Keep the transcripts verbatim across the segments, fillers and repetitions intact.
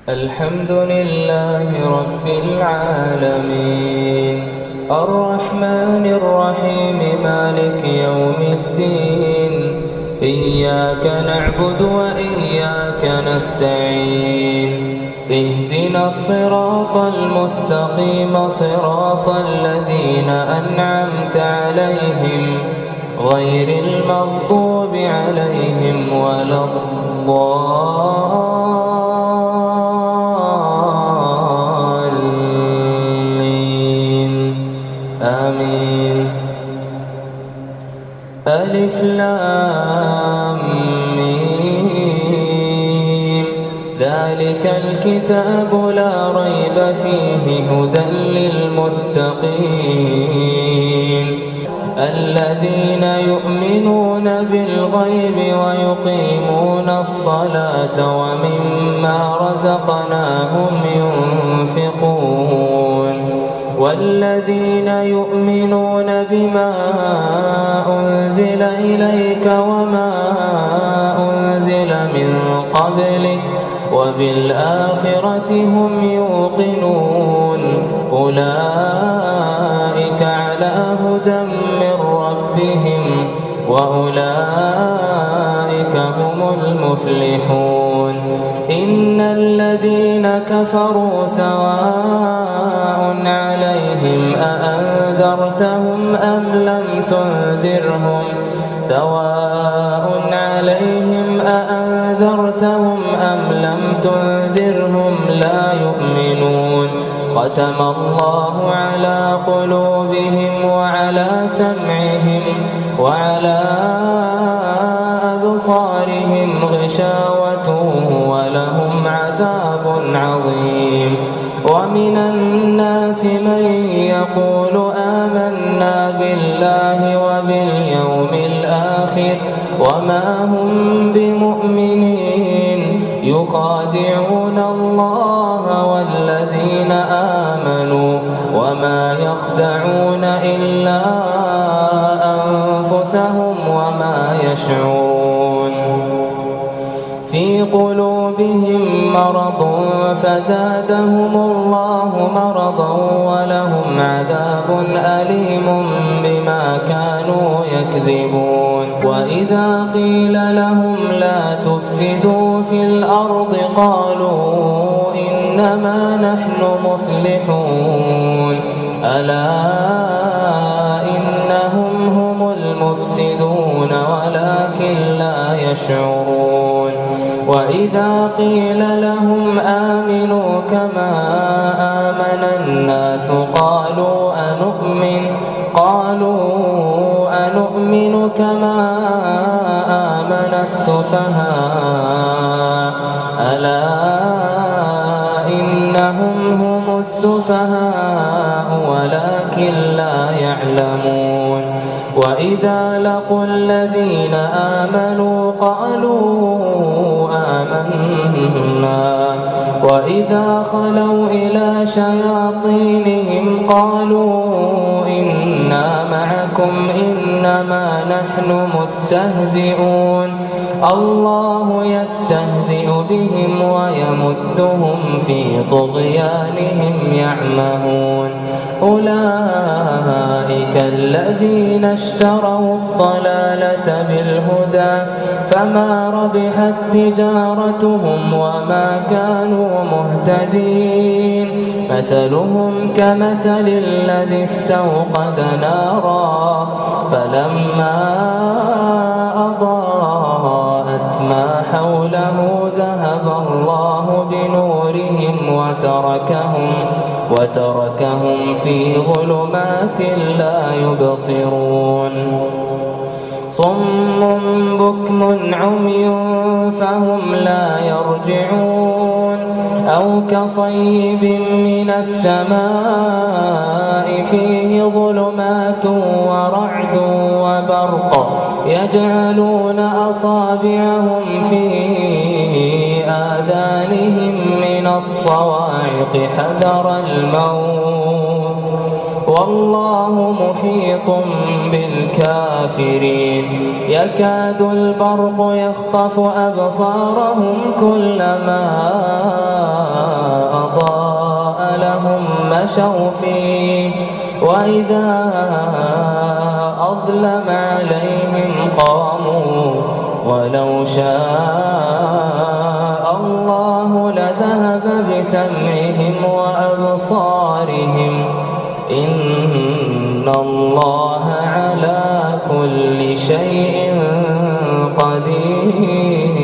الحمد لله رب العالمين الرحمن الرحيم مالك يوم الدين إياك نعبد وإياك نستعين اهدنا الصراط المستقيم صراط الذين أنعمت عليهم غير المغضوب عليهم ولا الضالين آمين. ألف لام ميم ذلك الكتاب لا ريب فيه هدى للمتقين الذين يؤمنون بالغيب ويقيمون الصلاة ومما رزقناهم ينفقون والذين يؤمنون بما أنزل إليك وما أنزل من قبلك وبالآخرة هم يوقنون أولئك على هدى من ربهم وأولئك هم المفلحون. إن الذين كفروا سواء عليهم أأنذرتهم أم لم تنذرهم سواء عليهم أأنذرتهم أم لم تنذرهم لا يؤمنون. ختم الله على قلوبهم وعلى سمعهم وعلى أبصارهم غشاوة ولهم عذاب عظيم. ومن الناس من يقول آمنا بالله وباليوم الآخر وما هم بمؤمنين يخادعون الله والذين آمنوا وما يخدعون إلا أنفسهم وما يشعرون. في قلوبهم مرض فزادهم الله مرضا ولهم عذاب أليم بما كانوا يكذبون. وإذا قيل لهم لا تفسدوا في الأرض قالوا إنما نحن مصلحون ألا إنهم هم المفسدون ولكن لا يشعرون. وإذا قيل لهم آمنوا كما آمن الناس قالوا أنؤمن قالوا أنؤمن كما آمن السفهاء ألا إنهم هم السفهاء ولكن لا يعلمون. وإذا لقوا الذين آمنوا قالوا آمنا وإذا خلوا إلى شياطينهم قالوا إنا معكم إنما نحن مستهزئون الله يستهزئ بهم ويمدهم في طغيانهم يعمهون. أولئك الذين اشتروا الضلالة بالهدى فما ربحت تجارتهم وما كانوا مهتدين. مثلهم كمثل الذي استوقد نارا فلما أضاءت ما حوله ذهب الله بنورهم وتركهم وتركهم في ظلمات لا يبصرون. صم بكم عمي فهم لا يرجعون أو كصيب من السماء فيه ظلمات ورعد وبرق يجعلون أصابعهم في آذانهم من الصواعق حذر الموت والله محيط بالكافرين. يكاد البرق يخطف أبصارهم كلما وعشوا فيه وإذا أظلم عليهم قاموا ولو شاء الله لذهب بسمعهم وأبصارهم إن الله على كل شيء قدير.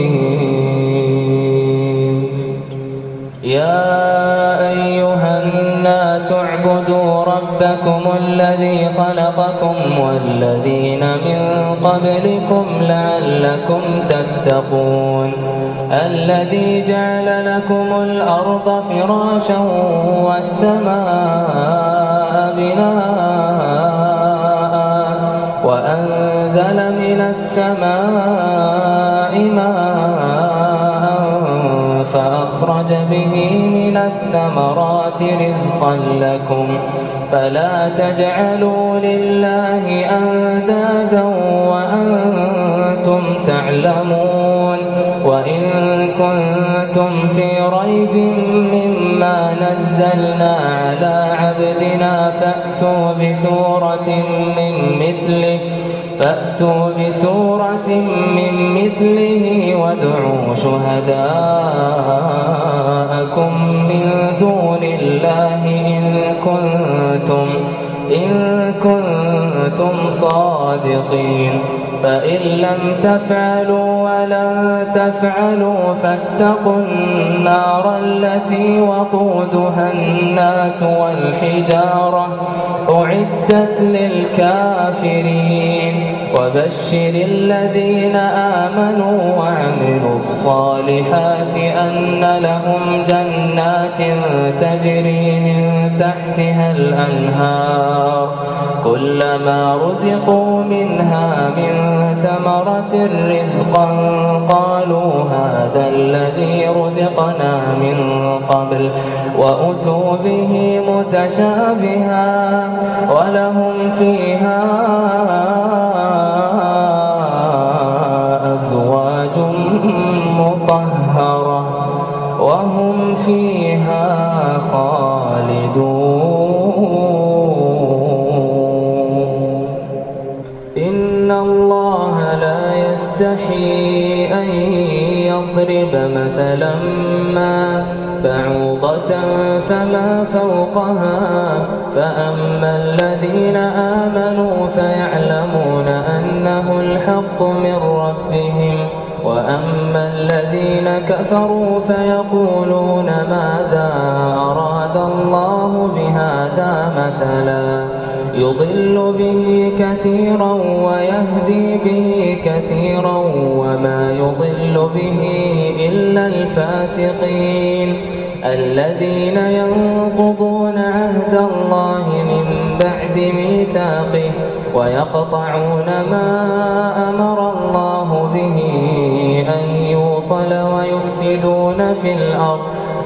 يا أيها الناس اعبدوا ربكم الذي خلقكم والذين من قبلكم لعلكم تتقون الذي جعل لكم الأرض فراشا والسماء بناء وأنزل من السماء ماء فأخرج به من الثمرات رزقا لكم فلا تجعلوا لله أندادا وأنتم تعلمون وإن كنتم في ريب مما نزلنا على عبدنا فأتوا بسورة من مثله فأتوا بسورة من مثله وادعوا شهداءكم من دون الله إن كنتم إن كنتم صادقين فإن لم تفعلوا ولن تفعلوا فاتقوا النار التي وقودها الناس والحجارة أعدت للكافرين وبشر الذين آمنوا وعملوا الصالحات أن لهم جنات تجري من تحتها الأنهار كلما رزقوا منها من ثمرة رزقا قالوا هذا الذي رزقنا من قبل وأتوا به متشابها ولهم فيها أزواج مطهرة وهم فيها خالدون. إن الله لا يستحي أن يضرب مثلا ما بعوضة فما فوقها فأما الذين آمنوا فيعلمون أنه الحق من ربهم وأما الذين كفروا فيقولون ماذا أراد الله بهذا مثلا يضل به كثيرا ويهدي به كثيرا وما يضل به إلا الفاسقين الذين ينقضون عهد الله من بعد ميثاقه ويقطعون ما أمر الله به أن يوصل ويفسدون في الأرض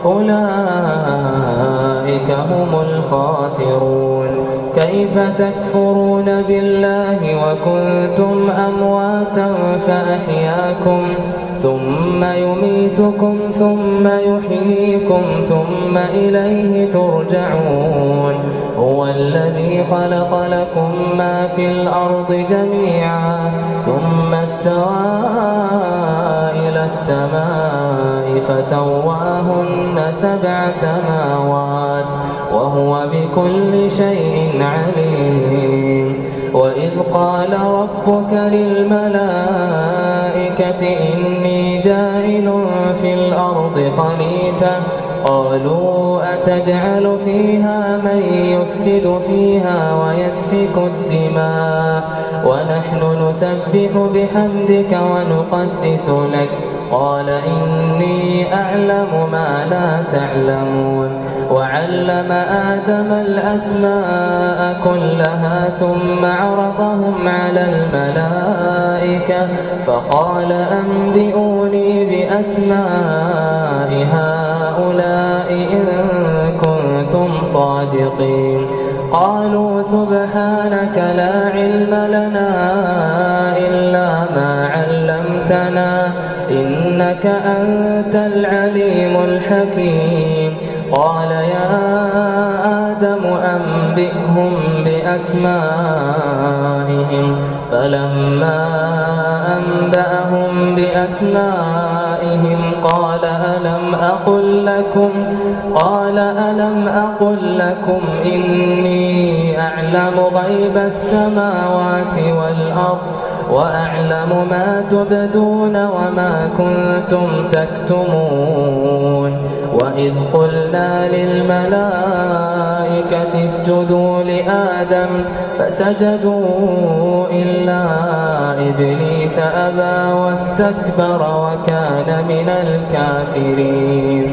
أولئك هم الخاسرون. كيف تكفرون بالله وكنتم أمواتا فأحياكم ثم يميتكم ثم يحييكم ثم إليه ترجعون هو الذي خلق لكم ما في الأرض جميعا ثم استوى إلى السماء فسواهن سبع سماوات وهو بكل شيء عليم. وإذ قال ربك للملائكة إني جاعل في الأرض خليفة قالوا أتجعل فيها من يفسد فيها ويسفك الدماء ونحن نسبح بحمدك ونقدس لك قال إني أعلم ما لا تعلمون. وعلم آدم الأسماء كلها ثم عرضهم على الملائكة فقال أنبئوني بأسماء هؤلاء إن كنتم صادقين. قالوا سبحانك لا علم لنا إلا ما علمتنا إنك أنت العليم الحكيم. قال يا آدم أنبئهم بأسمائهم فلما أنبأهم بأسمائهم قال ألم أقل لكم قال ألم أقل لكم إني أعلم غيب السماوات والأرض وأعلم ما تبدون وما كنتم تكتمون وإذ قلنا للملائكة اسجدوا لآدم فسجدوا إلا إبليس أبى واستكبر وكان من الكافرين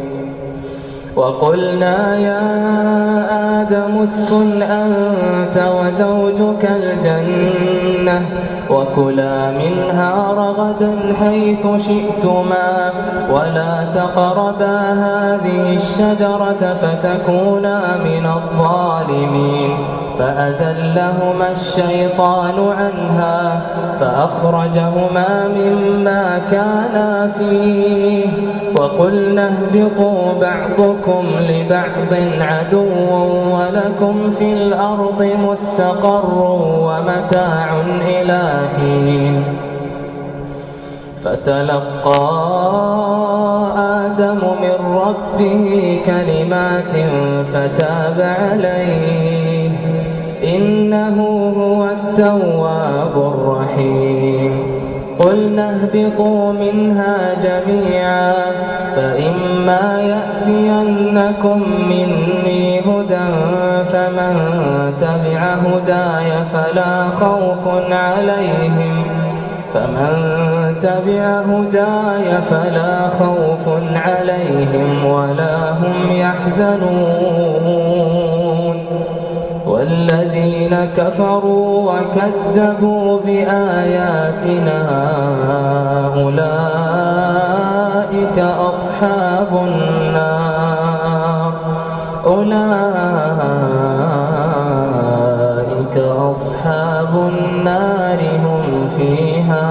وقلنا يا آدم اسكن أنت وزوجك الجنة وكلا منها رغدا حيث شئتما ولا تقربا هذه الشجرة فتكونا من الظالمين فأزلهما الشيطان عنها فأخرجهما مما كانا فيه وقلنا اهبطوا بعضكم لبعض عدو ولكم في الأرض مستقر ومتاع إلى حين فتلقى آدم من ربه كلمات فتاب عليه إنه هو التواب الرحيم قلنا اهبطوا منها جميعا فإما يأتينكم مني هدى فمن تبع هداي فلا خوف عليهم فمن تبع هداي فلا خوف عليهم ولا هم يحزنون والذين كفروا وكذبوا بآياتنا أولئك أصحاب النار أولئك أصحاب النار هم فيها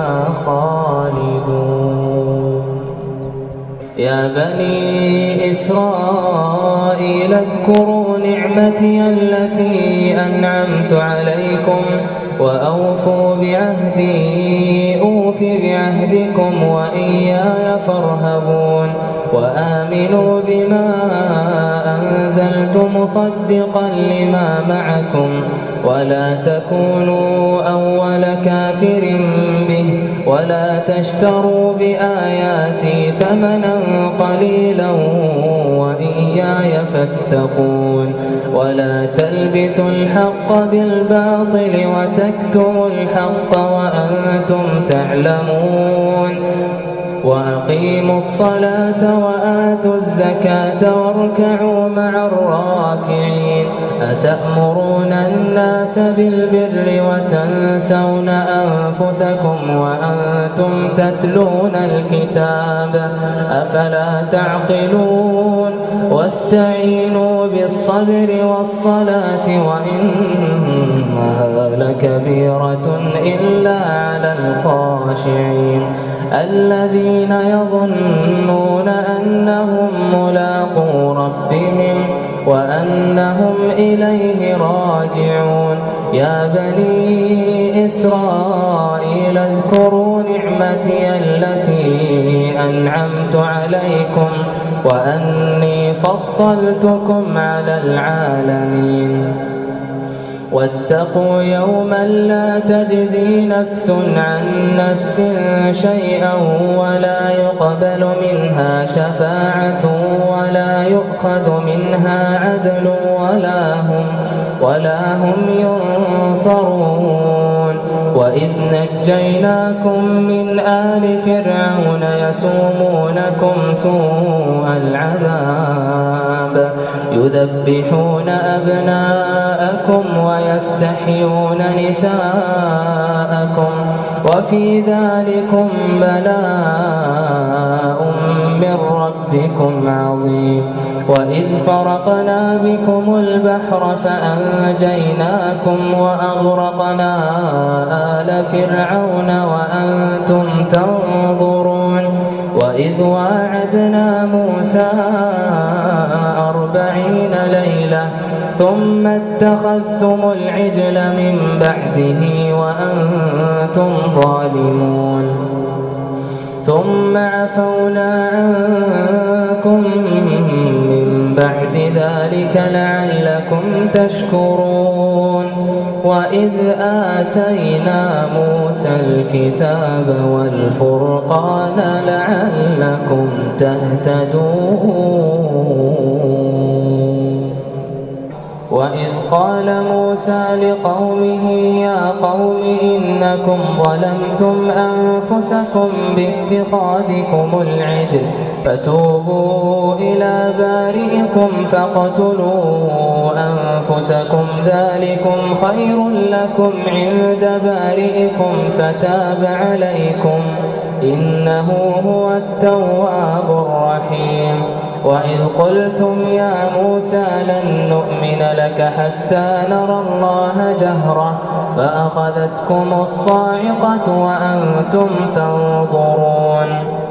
خالدون يا بني إسرائيل اذكروا نعمتي التي أنعمت عليكم وأوفوا بعهدي أوف بعهدكم وإياي فارهبون وآمنوا بما أنزلت مصدقا لما معكم ولا تكونوا أول كافر به ولا تشتروا بآياتي ثمنا قليلا وإياي فاتقون ولا تلبسوا الحق بالباطل وتكتموا الحق وأنتم تعلمون وأقيموا الصلاة وآتوا الزكاة واركعوا مع الراكعين أتأمرون الناس بالبر وتنسون أنفسكم وأنتم تتلون الكتاب أفلا تعقلون واستعينوا بالصبر والصلاة وإنها لكبيرة إلا على الخاشعين الذين يظنون أنهم ملاقو ربهم وأنهم إليه راجعون يا بني إسرائيل اذكروا نعمتي التي أنعمت عليكم وأني فضلتكم على العالمين واتقوا يوما لا تجزي نفس عن نفس شيئا ولا يقبل منها شفاعة ولا يؤخذ منها عدل ولا هم ولا هم ينصرون وإذ نجيناكم من آل فرعون يسومونكم سوء العذاب يذبحون أبناءكم ويستحيون نساءكم وفي ذلكم بلاء من ربكم عظيم وإذ فرقنا بكم البحر فأنجيناكم وأغرقنا آل فرعون وأنتم تنظرون وإذ واعدنا موسى أربعين ليلة ثم اتخذتم العجل من بعده وأنتم ظالمون ثم عفونا عنكم من بعد ذلك لعلكم تشكرون وإذ آتينا موسى الكتاب والفرقان لعلكم تهتدون وإذ قال موسى لقومه يا قوم إنكم ظلمتم أنفسكم باتخاذكم العجل فتوبوا إلى بارئكم فاقتلوا أنفسكم ذلكم خير لكم عند بارئكم فتاب عليكم إنه هو التواب الرحيم وإذ قلتم يا موسى لن نؤمن لك حتى نرى الله جهرة فأخذتكم الصاعقة وأنتم تنظرون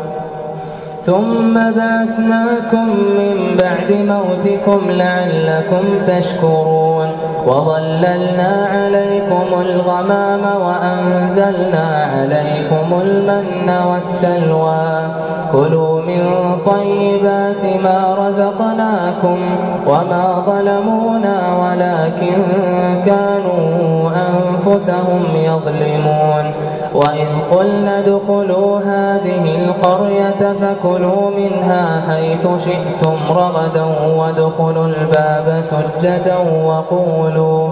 ثم بعثناكم من بعد موتكم لعلكم تشكرون وظللنا عليكم الغمام وأنزلنا عليكم المن والسلوى كلوا من طيبات ما رزقناكم وما ظلمونا ولكن كانوا أنفسهم يظلمون وإذ قلنا ادخلوا هذه القرية فكلوا منها حيث شئتم رغدا وادخلوا الباب سجدا وقولوا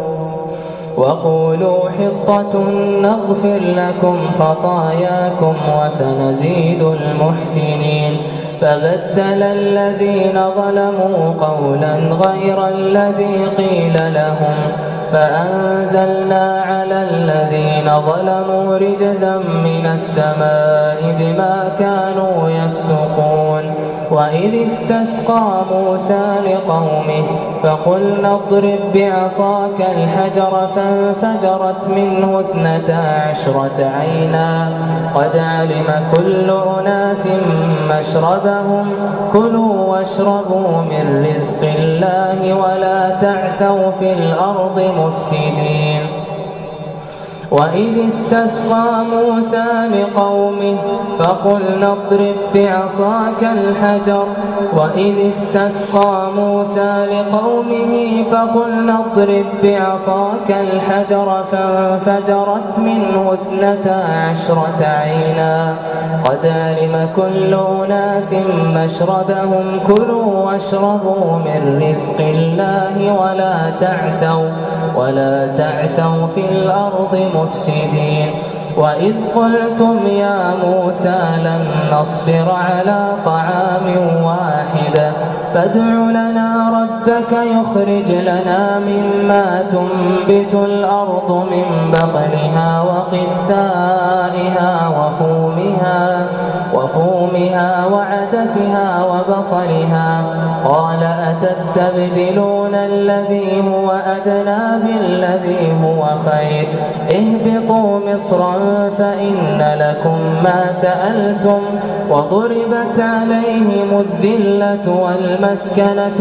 وقولوا حطة نغفر لكم خطاياكم وسنزيد المحسنين فبدل الذين ظلموا قولا غير الذي قيل لهم فأنزلنا على الذين ظلموا رجزا من السماء بما كانوا يفسقون وإذ استسقى موسى لقومه فقلنا اضرب بعصاك الحجر فانفجرت منه اثنتا عشرة عينا قد علم كل أناس مشربهم كلوا واشربوا من رزق الله ولا تعثوا في الأرض مفسدين وإذ استسقى موسى لقومه فقلنا اضرب بعصاك الحجر وإذ استسقى موسى لقومه فقلنا اضرب بعصاك الحجر فانفجرت منه اثنتا عشرة عينا قد علم كل أناس مشربهم كلوا واشربوا من رزق الله ولا تعثوا ولا تعثوا في الأرض مفسدين وإذ قلتم يا موسى لن نصبر على طعام واحد فادع لنا ربك يخرج لنا مما تنبت الأرض من بقلها وقثائها وفومها وفومها وعدسها وبصلها قال أتستبدلون الذي هو أدنى بالذي هو خير اهبطوا مصرا فإن لكم ما سألتم وضربت عليهم الذلة والمسكنة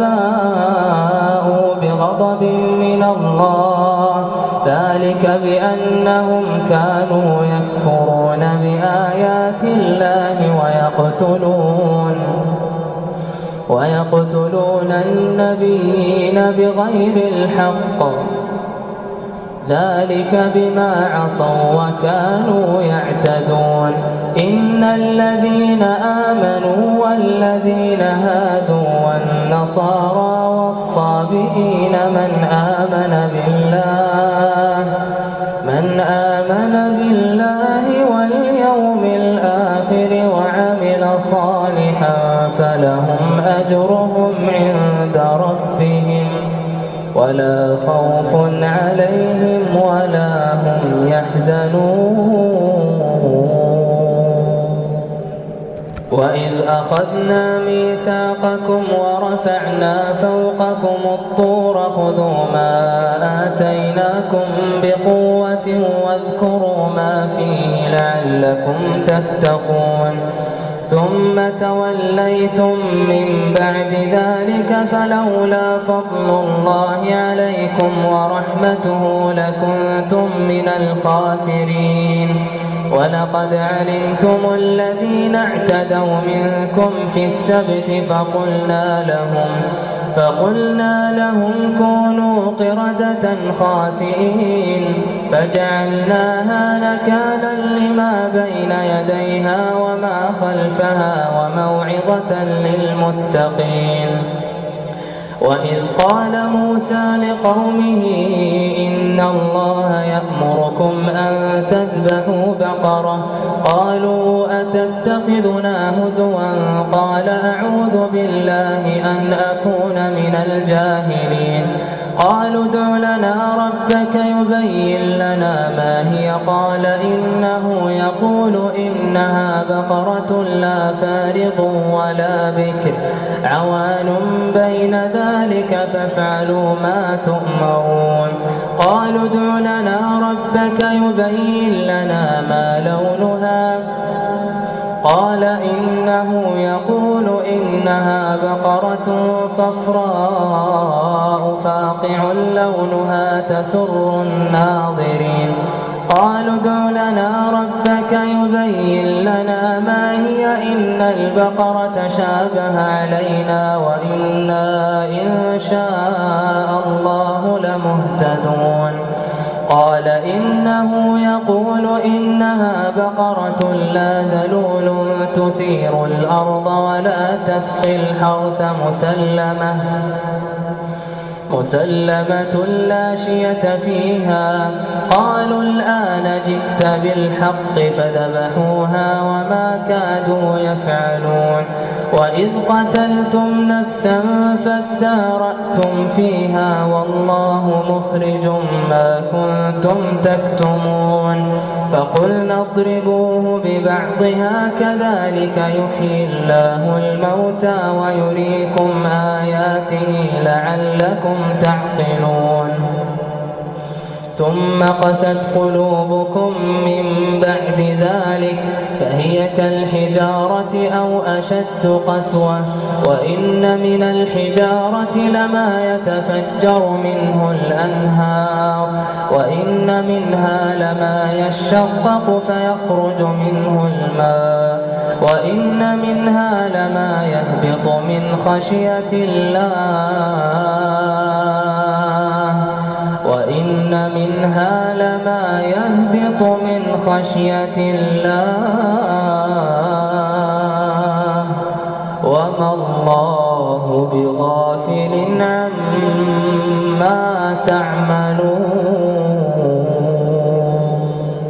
وباءوا بغضب من الله ذلك بأنهم كانوا يكفرون بآيات الله ويقتلون ويقتلون النبيين بغير الحق ذلك بما عصوا وكانوا يعتدون إن الذين آمنوا والذين هادوا والنصارى والصابئين من آمن بالله من آمن بالله واليوم الآخر وعمل صالحا فلهم أجرهم عند ربهم ولا خوف عليهم ولا هم يحزنون وإذ أخذنا ميثاقكم ورفعنا فوقكم الطور خذوا ما آتيناكم بقوة واذكروا ما فيه لعلكم تتقون ثم توليتم من بعد ذلك فلولا فضل الله عليكم ورحمته لكنتم من الخاسرين. ولقد علمتم الذين اعتدوا منكم في السبت فقلنا لهم فقلنا لهم كونوا قردة خاسئين فجعلناها نكالا لما بين يديها وما خلفها وموعظة للمتقين. وإذ قال موسى لقومه إن الله يأمركم أن تذبحوا بقرة قالوا أتتخذنا هزوا قال أعوذ بالله أن أكون من الجاهلين. قالوا ادع لنا ربك يبين لنا ما هي قال إنه يقول إنها بقرة لا فارض ولا بكر عوان بين ذلك فافعلوا ما تؤمرون. قالوا ادع لنا ربك يبين لنا ما لونها قال إنه يقول إنها بقرة صفراء فاقع لونها تسر الناظرين. قالوا ادع لنا ربك يبين لنا ما هي إن البقرة شابه علينا وإنا إن شاء الله لمهتدون. قال إنه يقول إنها بقرة لا ذلول تثير الأرض ولا تسقي الحرث مسلمة مسلمة لا شية فيها. قالوا الآن جئت بالحق فذبحوها وما كادوا يفعلون. وإذ قتلتم نفسا فادارأتم فيها والله مخرج ما كنتم تكتمون. فقلنا اضربوه ببعضها كذلك يحيي الله الموتى ويريكم آياته لعلكم تعقلون. ثم قست قلوبكم من بعد ذلك فهي كالحجارة أو أشد قسوة. وإن من الحجارة لما يتفجر منه الأنهار وإن منها لما يشقق فيخرج منه الماء وإن منها لما يهبط من خشية الله وإن منها لما يهبط من خشية الله وما الله بغافل عما تعملون.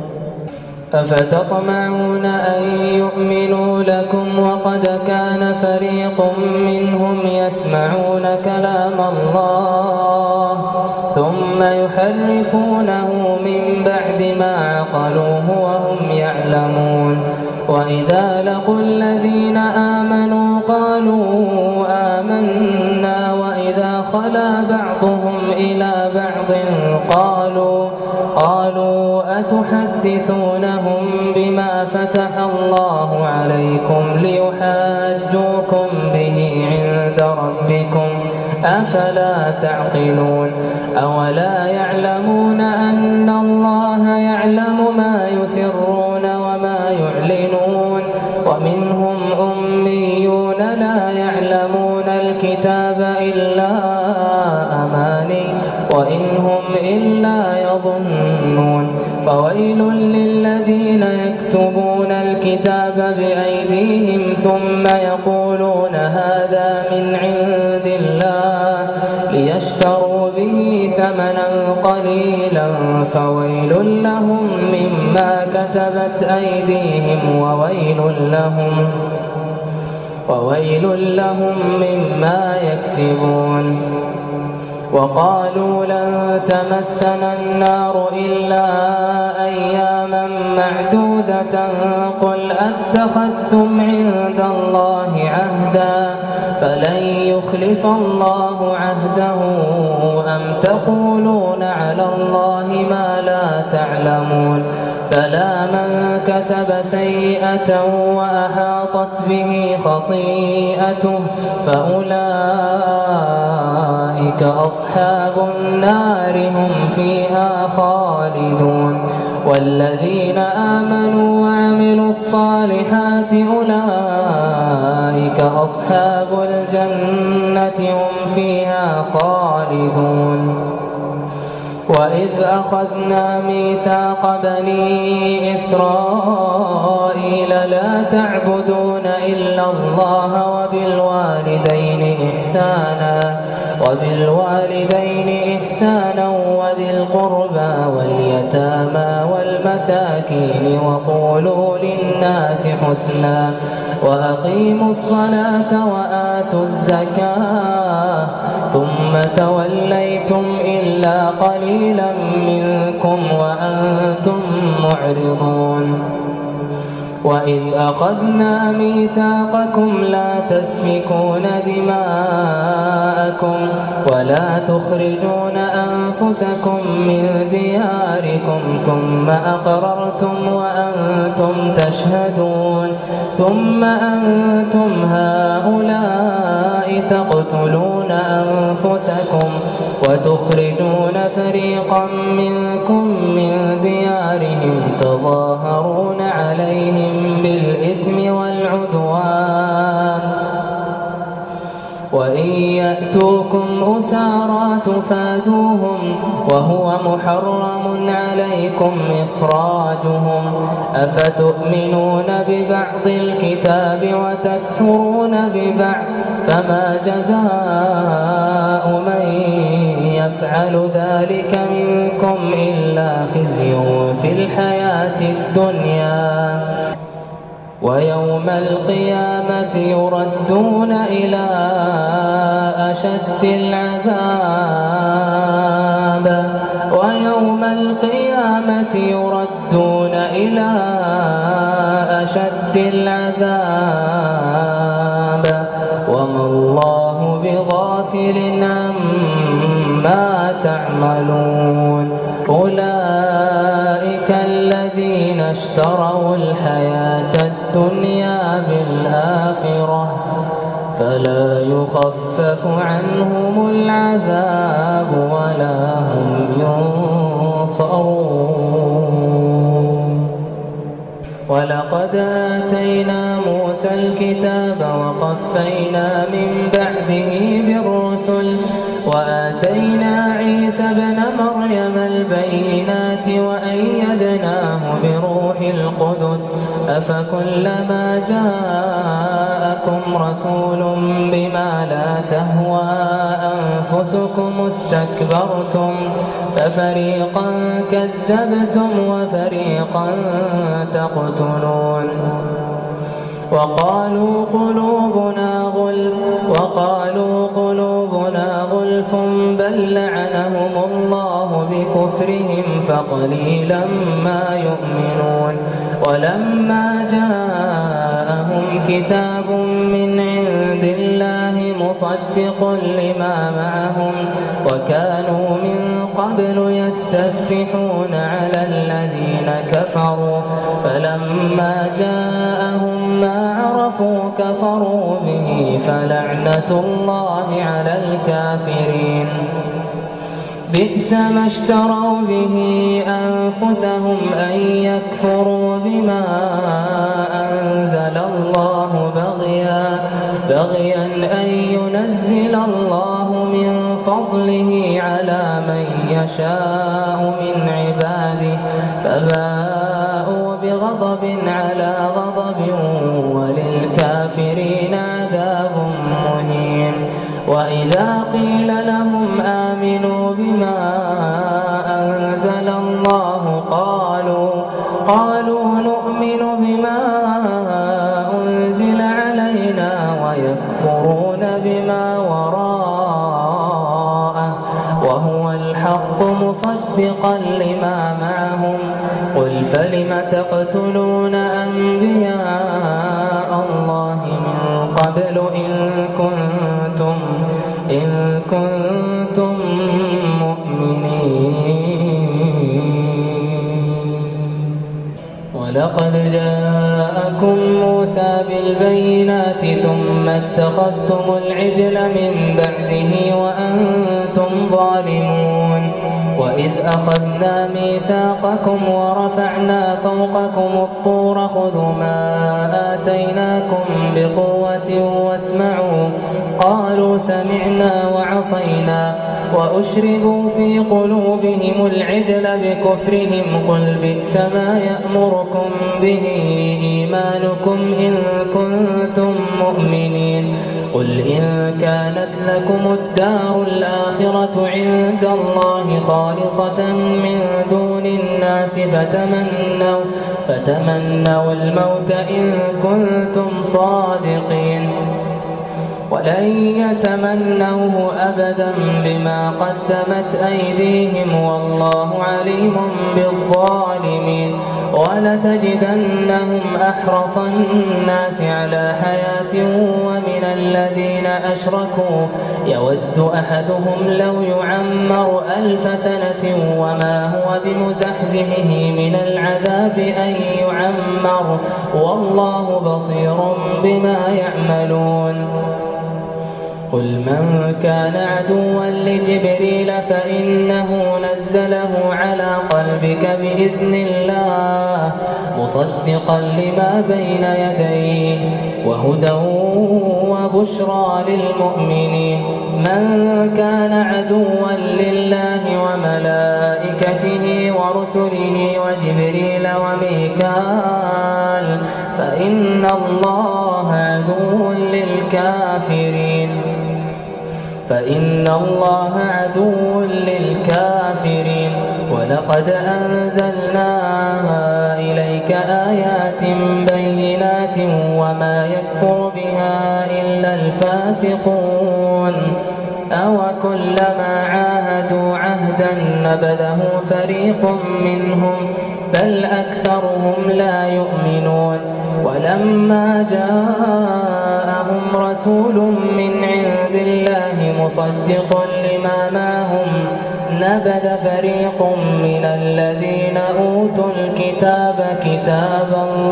أفتطمعون أن يؤمنوا لكم وقد كان فريق منهم يسمعون كلام الله ثم يحرفونه من بعد ما عقلوه وهم يعلمون. وإذا لقوا الذين آمنوا قالوا آمنا وإذا خلا بعضهم إلى بعض قالوا قالوا أتحدثونهم بما فتح الله عليكم ليحاجوكم به عند ربكم أفلا تعقلون. أولا يعلمون أن الله يعلم ما يسرون وما يعلنون. ومنهم أميون لا يعلمون الكتاب إلا أماني وإنهم إلا يظنون. فويل للذين يكتبون الكتاب بأيديهم ثم يقولون هذا من عند الله ليشتروا به ثمنا قليلا فويل لهم مما كتبت أيديهم وويل لهم وويل لهم مما يكسبون. وقالوا لن تمسنا النار إلا أياما معدودة قل أتخذتم عند الله عهدا فلن يخلف الله عهده أم تقولون على الله ما لا تعلمون. بلى من كسب سيئة وأحاطت به خطيئته فأولئك أصحاب النار هم فيها خالدون والذين آمنوا وعملوا الصالحات أولئك أصحاب الجنة هم فيها خالدون وإذ أخذنا ميثاق بني إسرائيل لا تعبدون إلا الله وبالوالدين إحسانا وبالوالدين إحسانا وذي القربى واليتامى والمساكين وقولوا للناس حسنا وأقيموا الصلاة وآتوا الزكاة ثم توليتم إلا قليلا منكم وأنتم معرضون وإذ أخذنا ميثاقكم لا تسفكون دماءكم ولا تخرجون أنفسكم من دياركم ثم أقررتم وأنتم تشهدون ثم أنتم هؤلاء تقتلون أنفسكم وتخرجون فريقا منكم من ديارهم تظاهرون عليهم بالإثم والعدوان وإن يأتوكم أسارى تفادوهم وهو محرم عليكم إخراجهم أفتؤمنون ببعض الكتاب وتكفرون ببعض فما جزاء من يفعل ذلك منكم إلا خزي في الحياة الدنيا ويوم القيامة يردون إلى أشد العذاب ويوم القيامة يردون إلى أشد العذاب وما الله بغافل عما تعملون أولئك الذين اشتروا الحياة الدنيا بالآخرة فلا يخفف عنهم العذاب ولا هم ينصرون ولقد آتينا موسى الكتاب وقفينا من بعده بالرسل وآتينا عيسى ابن مريم البينات وأيدناه بروح القدس أفكلما جاءكم رسول بما لا تهوى أنفسكم استكبرتم ففريقا كذبتم وفريقا تقتلون وقالوا قلوبنا غلف وقالوا قلوبنا غلف بل لعنهم الله بكفرهم فقليلا ما يؤمنون ولما جاءهم كتاب من عند الله مصدق لما معهم وكانوا من قبل يستفتحون على الذين كفروا فلما جاءهم ما عرفوا كفروا به فلعنة الله على الكافرين بئس ما اشتروا به أنفسهم أن يكفروا بما أنزل الله بغيا بغيا أن ينزل الله من فضله على من يشاء من عباده فباءوا بغضب على غضب وللكافرين عذاب مهين وإذا قيل لهم آمنوا بما أنزل الله قالوا قالوا نؤمن بما أنزل علينا ويكفرون بما وراءه وهو الحق مصدقا لما معهم قل فلم تقتلون أنبياء الله من قبل إن كنتم إن كنتم مؤمنين ولقد جاءكم موسى بالبينات ثم اتخذتم العجل من بعده وأنتم ظالمون وإذ أخذنا ميثاقكم ورفعنا فوقكم الطور خذوا ما آتيناكم بقوة واسمعوا قالوا سمعنا وعصينا وأشربوا في قلوبهم العجل بكفرهم قل بئس ما يأمركم به إيمانكم إن كنتم مؤمنين قل إن كانت لكم الدار الآخرة عند الله خالصة من دون الناس فتمنوا, فتمنوا الموت إن كنتم صادقين ولن يتمنوه أبدا بما قدمت أيديهم والله عليم بالظالمين ولتجدنهم أحرص الناس على حياة ومن الذين أشركوا يود أحدهم لو يعمر ألف سنة وما هو بمزحزحه من العذاب أن يعمر والله بصير بما يعملون قل من كان عدوا لجبريل فإنه نزله على قلبك بإذن الله مصدقا لما بين يديه وهدى وبشرى للمؤمنين من كان عدوا لله وملائكته ورسله وجبريل وميكال فإن الله عدو للكافرين فإن الله عدو للكافرين ولقد أنزلنا إليك آيات بينات وما يكفر بها إلا الفاسقون أوكلما عاهدوا عهدا نبذه فريق منهم بل أكثرهم لا يؤمنون ولما جاءهم رسول من عند الله مصدق لما معهم نبذ فريق من الذين أوتوا الكتاب كتاب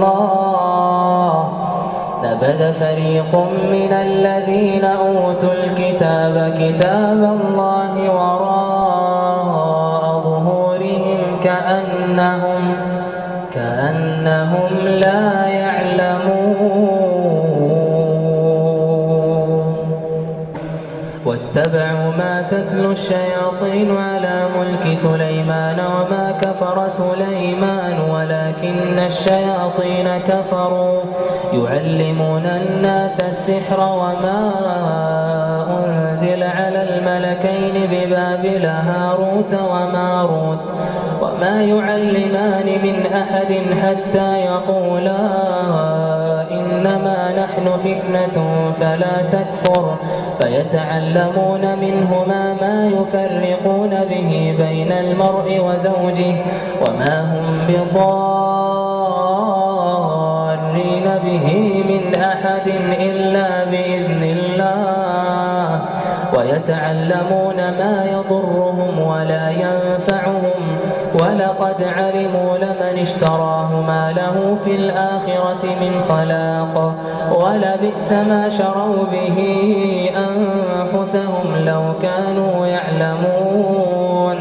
الله نبذ فريق من الذين أوتوا الكتاب كتاب الله وراء ظهورهم كأنهم كأنهم لا يعلمون واتبعوا ما تتلو الشياطين على ملك سليمان وما كفر سليمان ولكن الشياطين كفروا يعلمون الناس السحر وما أنزل على الملكين ببابل هاروت وماروت وما يعلمان من أحد حتى يقولا إنما نحن فتنة فلا تكفر فيتعلمون منهما ما يفرقون به بين المرء وزوجه وما هم بضارين به من أحد إلا بإذن الله ويتعلمون ما يضرهم ولا ينفعهم ولقد علموا لمن اشتراه ما له في الآخرة من خلاق ولبئس ما شروا به أنفسهم لو كانوا يعلمون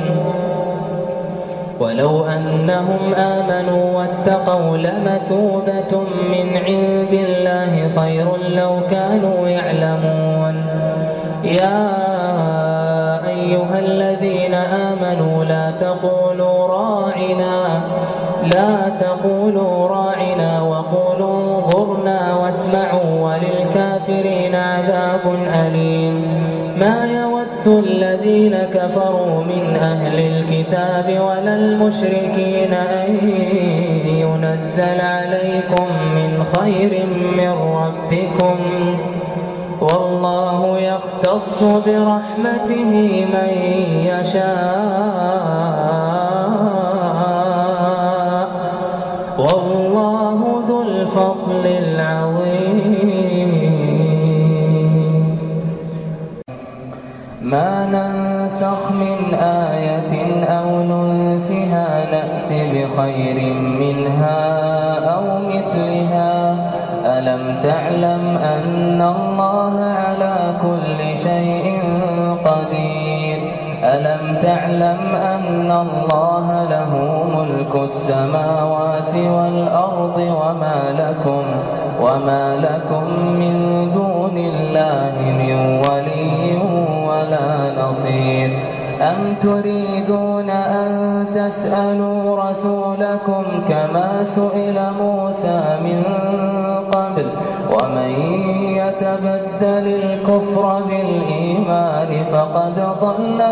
ولو أنهم آمنوا واتقوا لمثوبة من عند الله خير لو كانوا يعلمون يا أيها الذين آمنوا لا تقولوا راعنا لا تقولوا راعنا وقولوا انظرنا واسمعوا وللكافرين عذاب أليم ما يود الذين كفروا من أهل الكتاب ولا المشركين أن ينزل عليكم من خير من ربكم والله يختص برحمته من يشاء والله ذو الفضل العظيم ما ننسخ من آية أو ننسها نأت بخير منها مثلها ألم تعلم أن الله على كل شيء قدير ألم تعلم أن الله له ملك السماوات والأرض وما لكم وما لكم من دون الله من ولي ولا نصير أم تريدون أن تسألوا رسولكم كما سئل موسى من قبل ومن يتبدل الكفر بالإيمان فقد ضل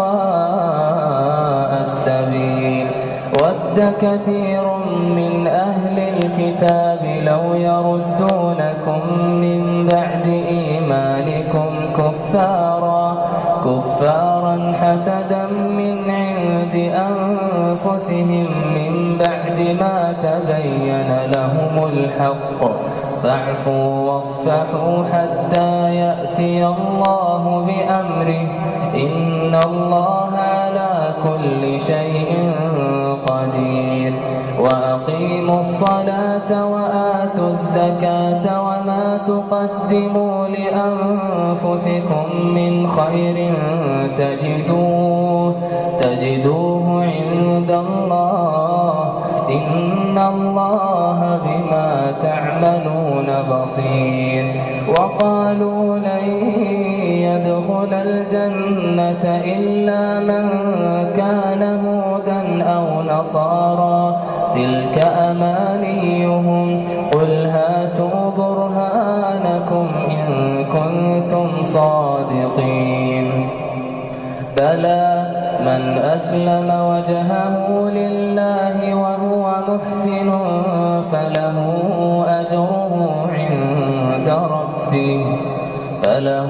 سواء السبيل ود كثير من أهل الكتاب لو يردونكم من بعد إيمانكم كفارا كفارا حسدا من عند أنفسهم من بعد ما تبين لهم الحق فاعفوا واصفحوا حتى يأتي الله بأمره إن الله على كل شيء قدير وأقيموا الصلاة وآتوا الزكاة وما تقدموا لأنفسكم من خير تجدوه تجدوه عند الله إن الله بما تعملون بصير وقالوا لن يدخل الجنة إلا من كان هودا أو نصارى تلك أمانيهم قل هاتوا برهانكم إن كنتم صادقين بلى من أسلم وجهه لله وهو محسن فله أجره عند ربه فله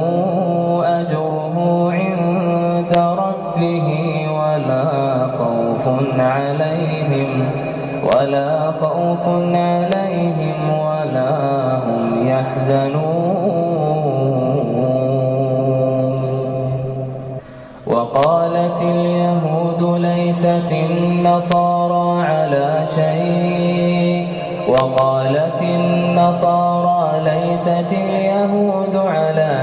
أجره عند ربه ولا خوف عليهم ولا خوف عليهم ولا هم يحزنون وقالت اليهود ليست النصارى على شيء وقالت النصارى ليست اليهود على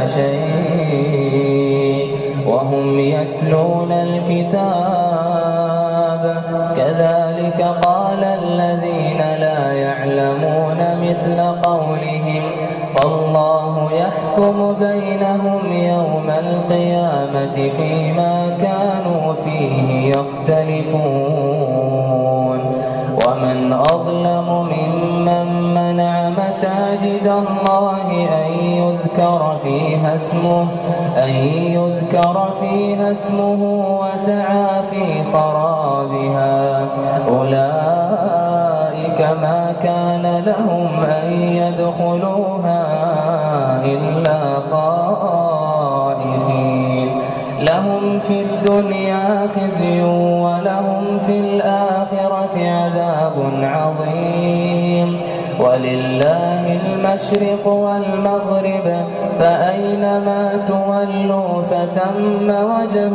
شيء وهم يتلون الكتاب كذلك قال الذين لا يعلمون مثل قولهم فالله يحكم بينهم يوم القيامة فيما كانوا فيه يختلفون ومن أظلم ممن منع مساجد الله أن يذكر فيها اسمه أن يذكر فيها اسمه وسعى في خرابها أولئك ما كان لهم أن يدخلوها إلا خائفين لهم في الدنيا خزي ولهم في الآخرة عذاب عظيم ولله المشرق والمغرب فأينما تولوا فثم وجه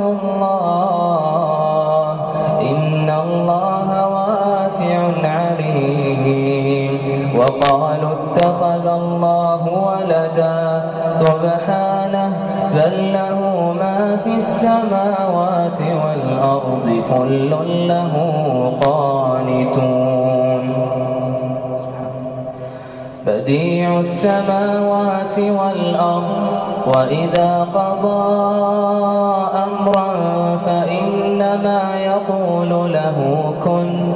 الله إن الله واسع عليم وقالوا اتخذ الله ولدا سبحانه بل له ما في السماوات والأرض كل له قانتون بديع السماوات والأرض وإذا قضى أمرا فإنما يقول له كن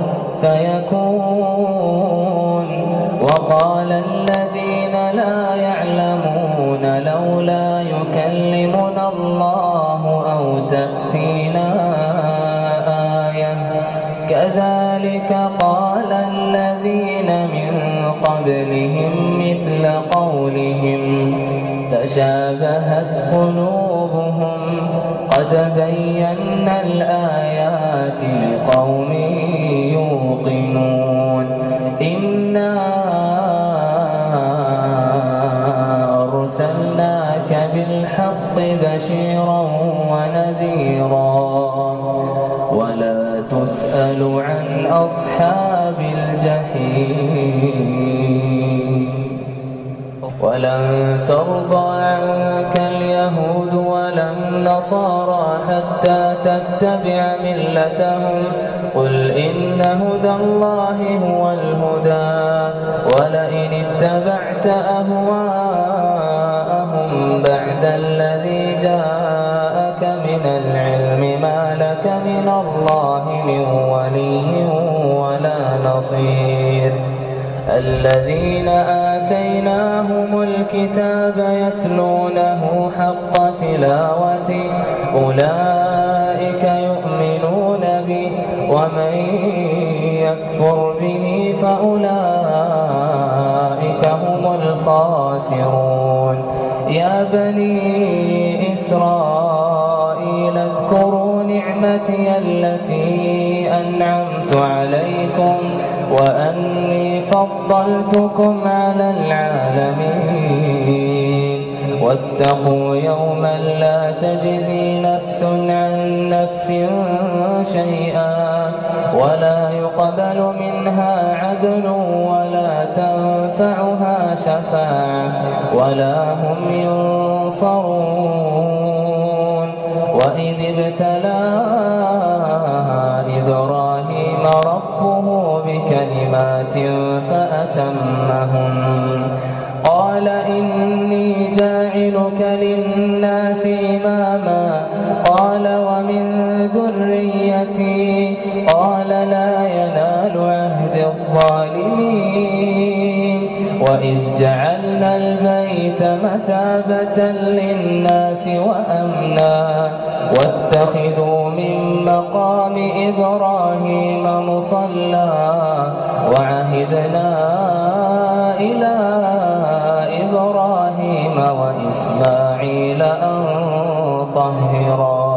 فيكون وقال الذين لا يعلمون لولا يكلمنا الله أو تأتينا آية كذلك قال الذين من قبلهم مثل قولهم تشابهت قلوبهم قد بينا الآيات لقوم يوقنون إنا أرسلناك بالحق بشيرا ونذيرا ولا تسأل عن أصحاب الجحيم ولن ترضى عنك اليهود ولا النصارى حتى تتبع ملتهم قل إن هدى الله هو الهدى ولئن اتبعت أهواءهم بعد الذي جاءك من العلم ما لك من الله من ولي ولا نصير الذين آتيناهم الكتاب يتلونه حق تلاوته أولئك يؤمنون به ومن يكفر به فأولئك هم الخاسرون يا بني إسرائيل اذكروا نعمتي التي أنعمت عليكم وأني فضلتكم على العالمين واتقوا يوما لا تجزي نفس عن نفس شيئا ولا يقبل منها عدل ولا تنفعها شفاعة ولا هم ينصرون وإذ ابتلى إبراهيم ربه بكلمات فأتمهم قال إني جاعلك للناس إماما قال ومن ذريتي قال لا ينال عهد الظالمين وإذ جعلنا البيت مثابة للناس وأمنا واتخذوا من مقام إبراهيم مصلى وعهدنا إلى إبراهيم وإسماعيل أن طهرا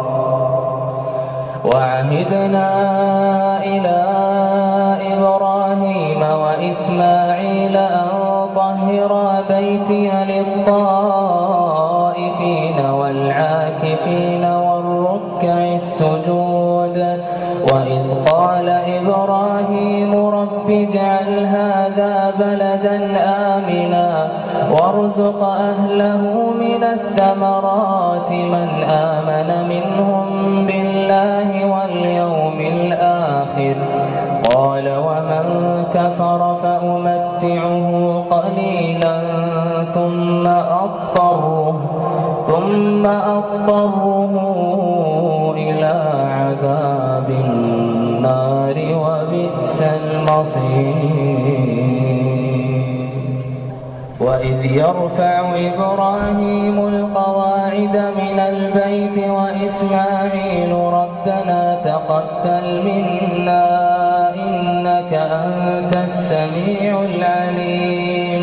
وعهدنا إلى إبراهيم وإسماعيل أن طهرا بيتي للطائفين والعاكفين والركع السجود وإذ قال إبراهيم رب اجعل هذا بلدا آمنا وارزق أهله من الثمرات من آمن منهم بالله واليوم الآخر قال ومن كفر فأمتعه قليلا ثم أضطره ثم أضطره إلى عذاب النار وبئس المصير وإذ يرفع إبراهيم القواعد من البيت وإسماعيل ربنا تقبل منا إنك أنت السميع العليم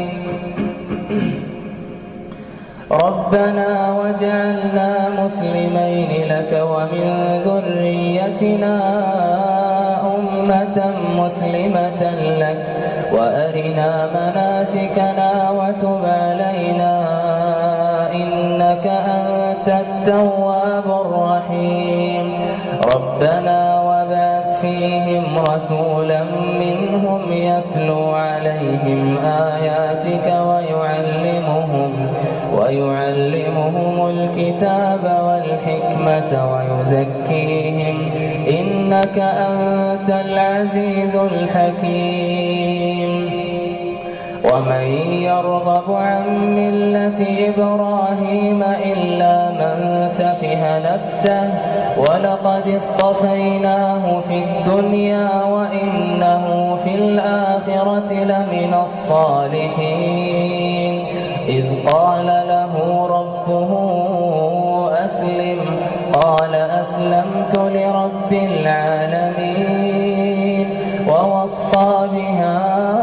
ربنا واجعلنا مسلمين لك ومن ذريتنا أمة مسلمة لك وأرنا مناسكنا وتب علينا إنك أنت التواب الرحيم ربنا وابعث فيهم رسولا منهم يتلو عليهم آياتك ويعلمهم ويعلمهم الكتاب والحكمة ويزكيهم إنك أنت العزيز الحكيم ومن يرغب عن ملة إبراهيم إلا من سفه نفسه ولقد اصطفيناه في الدنيا وإنه في الآخرة لمن الصالحين إذ قال له ربه أسلم قال أسلمت لرب العالمين ووصى بها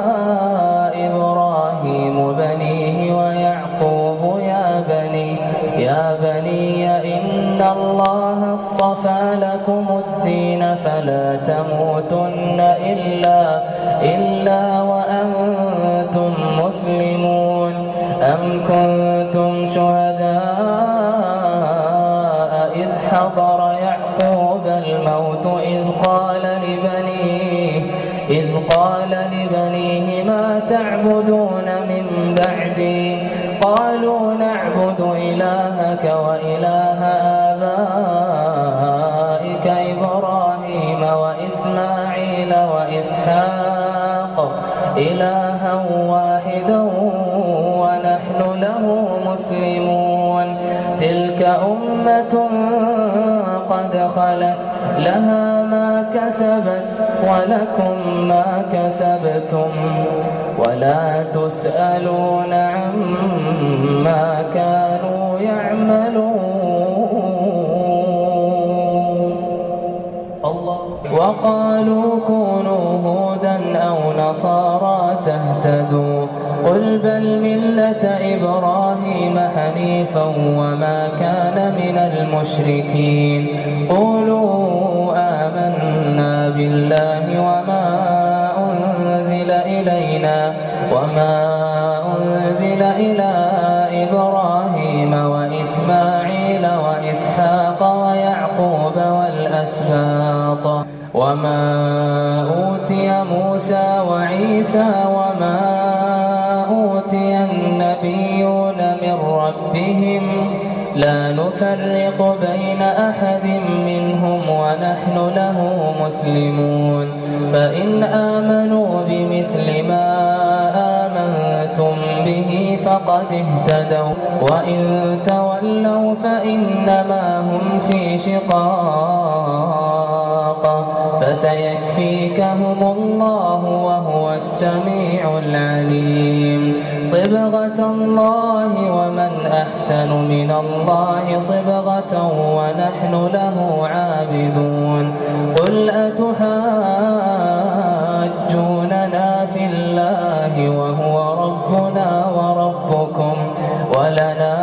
إبراهيم بنيه ويعقوب يا بني يا بني إن الله اصطفى لكم الدين فلا تموتن إلا إلا وأنتم مسلمون أم كنتم شهداء إذ حضر يعقوب الموت إذ قال لبنيه إذ قال تعبدون من بعدي قالوا نعبد إلهك وإله آبائك إبراهيم وإسماعيل وإسحاق إلها واحدا ونحن له مسلمون تلك أمة قد خلت لها ما كسبت ولكم ما كسبتم ولا تسألون عما كانوا يعملون. الله. وقالوا كونوا هودا أو نصارى تهتدوا قل بل ملة إبراهيم حنيفا وما كان من المشركين قولوا آمنا بالله وما أنزل إلينا وما أنزل إلى إبراهيم وإسماعيل وإسحاق ويعقوب والأسباط وما أوتي موسى وعيسى وما أوتي النبيون من ربهم لا نفرق بين أحد منهم ونحن له مسلمون فإن آمنوا بمثل ما آمنتم به فقد اهتدوا وإن تولوا فإنما هم في شقاق فسيكفيكهم الله وهو السميع العليم. صبغة الله ومن أحسن من الله صبغة ونحن له عابدون قل أتحاجوننا في الله وهو ربنا وربكم ولنا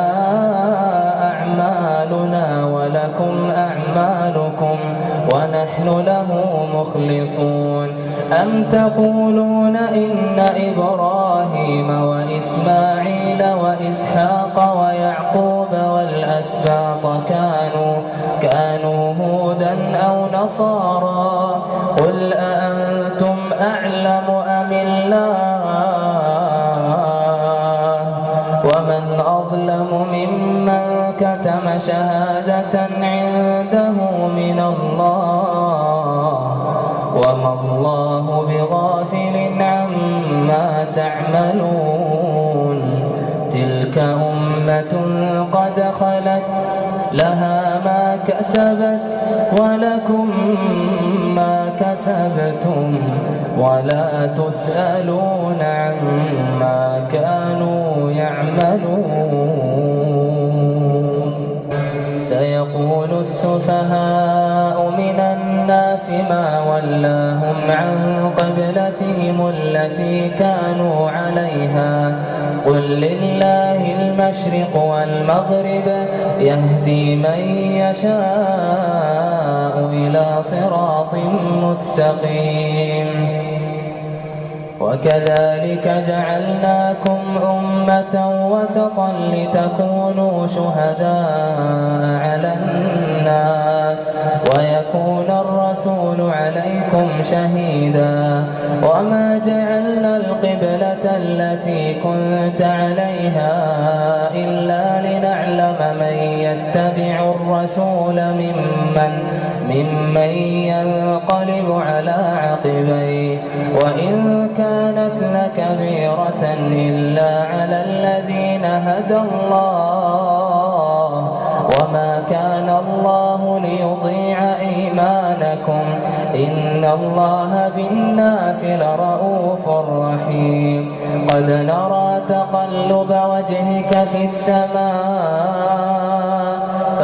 أعمالنا ولكم أعمالكم ونحن له مخلصون أم تقولون إن إبراهيم وإسماعيل وإسحاق ويعقوب والأسباط كانوا كانوا هودا أو نصارى قل أأنتم أعلم أم الله ومن أظلم ممن كتم شهادة عنده من الله وما الله بغافل عما تعملون تلك أمة قد خلت لها ما كسبت ولكم ما كسبتم ولا تسألون عما كانوا يعملون. سيقول السفهاء من الناس ما ولاهم عن قبلتهم التي كانوا عليها قل لله المشرق والمغرب يهدي من يشاء إلى صراط مستقيم. وكذلك جعلناكم أمة وسطا لتكونوا شهداء على الناس ويكون الرسول عليكم شهيدا وما جعلنا القبلة التي كنت عليها إلا لنعلم من يتبع الرسول ممن ممن ينقلب على عقبيه وإن كانت لكبيرة إلا على الذين هدى الله وما كان الله ليضيع إيمانكم إن الله بالناس لرؤوف رحيم. قد نرى تقلب وجهك في السماء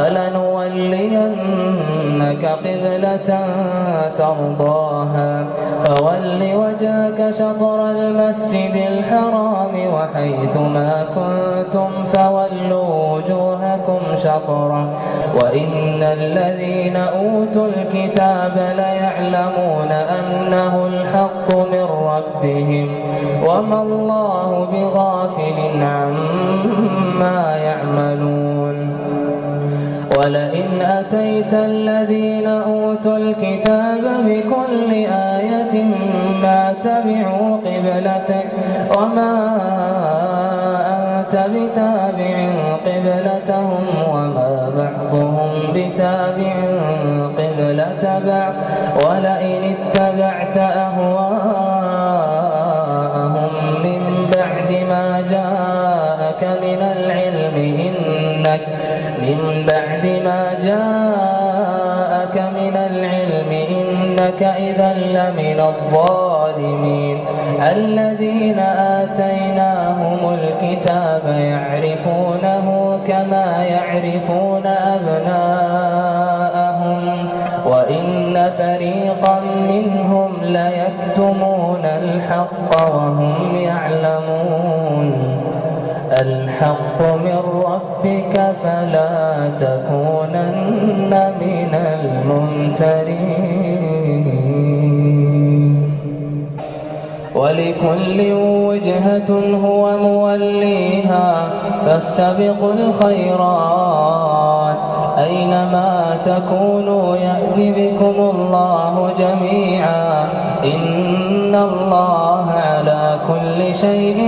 فلنولينك قبلة ترضاها فول وجهك شطر المسجد الحرام وحيثما كنتم فولوا وجوهكم شطره وإن الذين أوتوا الكتاب ليعلمون أنه الحق من ربهم وما الله بغافل عما يعملون. ولئن أتيت الذين أوتوا الكتاب بكل آية ما تبعوا قبلتك وما أنت بتابع قبلتهم وما بعضهم بتابع قبلة بعض ولئن اتبعت أهواءهم من بعد ما جاءك من العلم إنك من بعد ما جاءك من العلم إنك إذا لمن الظالمين الذين آتيناهم الكتاب يعرفونه كما يعرفون أبناءهم وإن فريقا منهم ليكتمون الحق وهم يعلمون الحق من ربك فلا تكونن من الممترين ولكل وجهة هو موليها فاستبقوا الخيرات أينما تكونوا يأتي بكم الله جميعا إن الله على كل شيء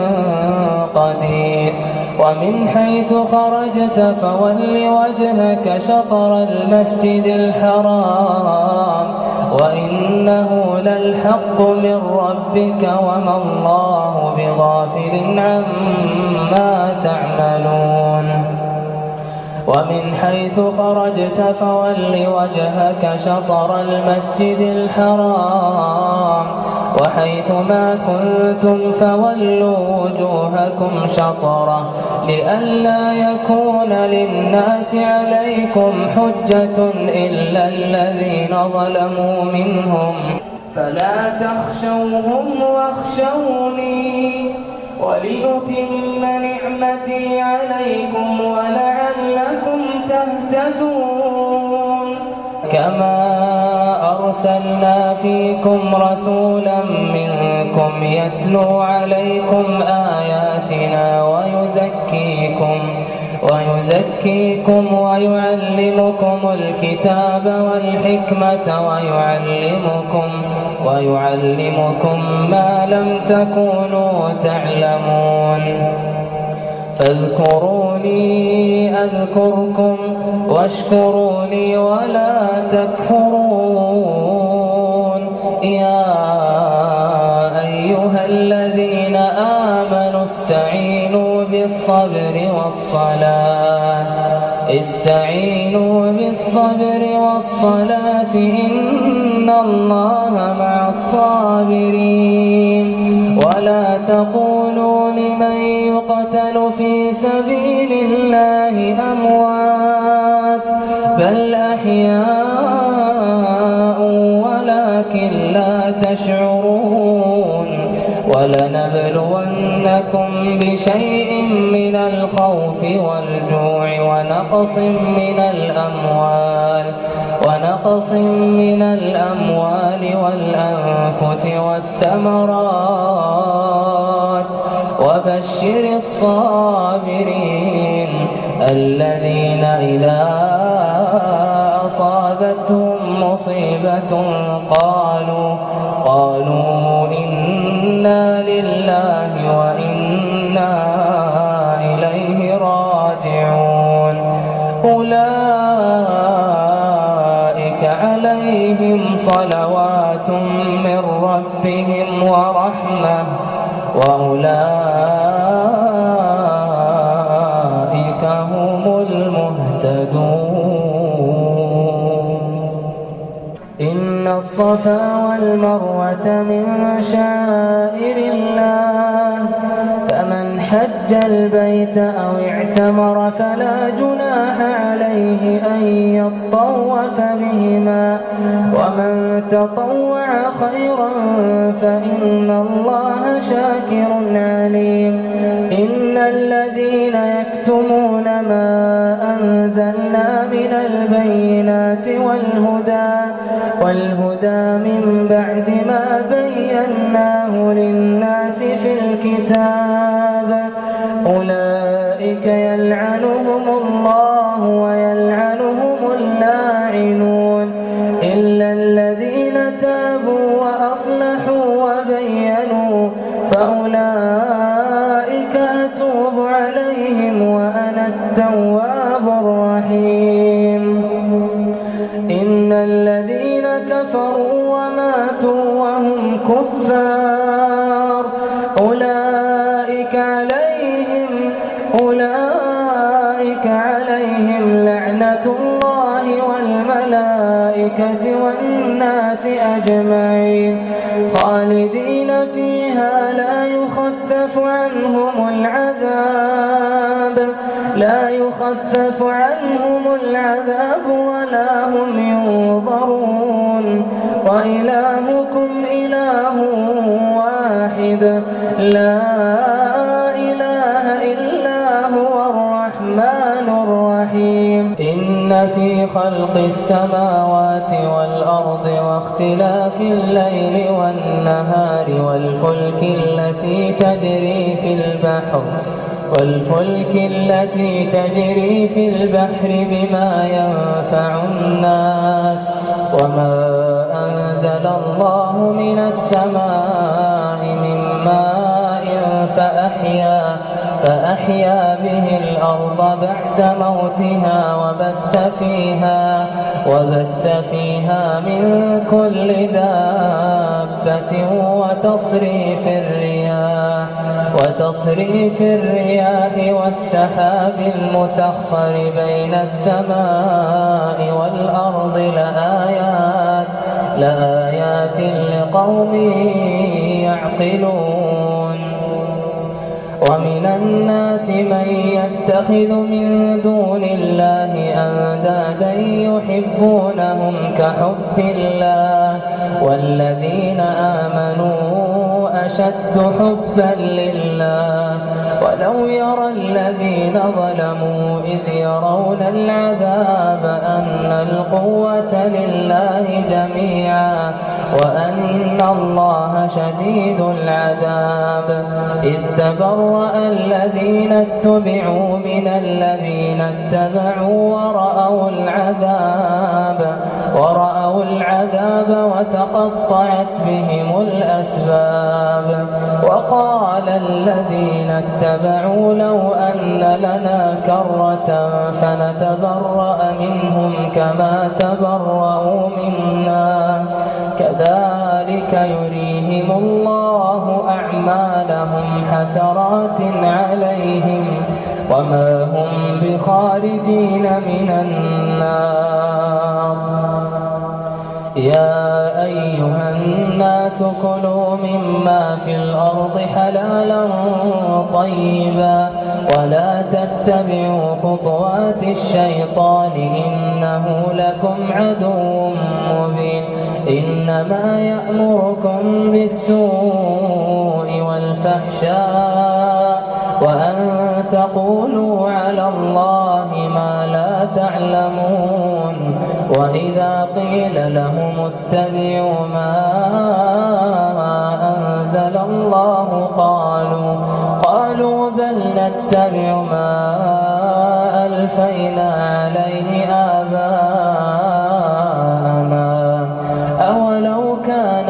قدير ومن حيث خرجت فول وجهك شطر المسجد الحرام وإنه للحق من ربك وما الله بغافل عما تعملون ومن حيث خرجت فول وجهك شطر المسجد الحرام وحيث ما كنتم فولوا وجوهكم شطره لئلا يكون للناس عليكم حجة إلا الذين ظلموا منهم فلا تخشوهم واخشوني ولأتم نعمتي عليكم ولعلكم تهتدون كما أرسلنا فيكم رسولا منكم يتلو عليكم آياتنا ويزكيكم ويزكيكم ويعلمكم الكتاب والحكمة ويعلمكم ويعلمكم ما لم تكونوا تعلمون فاذكروني أذكركم واشكروا لي ولا تكفرون يا أيها الذين آمنوا استعينوا بالصبر والصلاة استعينوا بالصبر والصلاة إن الله مع الصابرين ولا تقولوا لمن يقتل في سبيل الله أموات بل أحياء ولكن لا تشعرون ولنبلونكم بشيء من الخوف والجوع ونقص من الأموال ونقص من الأموال والأنفس والثمرات وبشر الصابرين الذين إذا أصابتهم مصيبة قالوا قالوا إنا لله وإنا إليه راجعون أولئك عليهم صلوات من ربهم ورحمة وأولئك هم المهتدون إن الصفا والمروة من شعائر الله فمن حج البيت أو اعتمر فلا جناح عليه أن يطوف بهما ومن تطوع خيرا فإن الله شاكر عليم إن الذين يكتمون ما أنزلنا من البينات والهدى والهدى من بعد ما بيناه للناس في الكتاب أولئك يلعنهم الله ويلعنهم عليهم لعنة الله والملائكة والناس أجمعين خالدين فيها لا يخفف عنهم العذاب لا يخفف عنهم العذاب ولا هم ينظرون وإلهكم إله واحد لا إله إلا هو الرحمن الرحيم إن في خلق السماوات والأرض واختلاف الليل والنهار والفلك التي تجري في البحر والفلك التي تجري في البحر بما ينفع الناس وما أنزل الله من السماء من ماء فأحيا فأحيا به الأرض بعد موتها وبث فيها وبث فيها من كل دابة وتصريف الرياح وتصريف الرياح والسحاب المسخر بين السماء والأرض لآيات لآيات لقوم يعقلون ومن الناس من يتخذ من دون الله أندادا يحبونهم كحب الله والذين آمنوا أشد حبا لله ولو يرى الذين ظلموا إذ يرون العذاب أن القوة لله جميعا وأن الله شديد العذاب إذ تبرأ الذين اتبعوا من الذين اتبعوا ورأوا العذاب ورأوا العذاب وتقطعت بهم الأسباب وقال الذين اتبعوا لو أن لنا كرة فنتبرأ منهم كما تبرأوا منا كذلك يريهم الله أعمالهم حسرات عليهم وما هم بخارجين من النار يا أيها الناس كلوا مما في الأرض حلالا طيبا ولا تتبعوا خطوات الشيطان إنه لكم عدو مبين إنما يأمركم بالسوء والفحشاء وأن تقولوا على الله ما لا تعلمون وإذا قيل لهم اتبعوا ما أنزل الله قالوا قالوا بل نتبع ما ألفينا عليه آباءنا أولو كان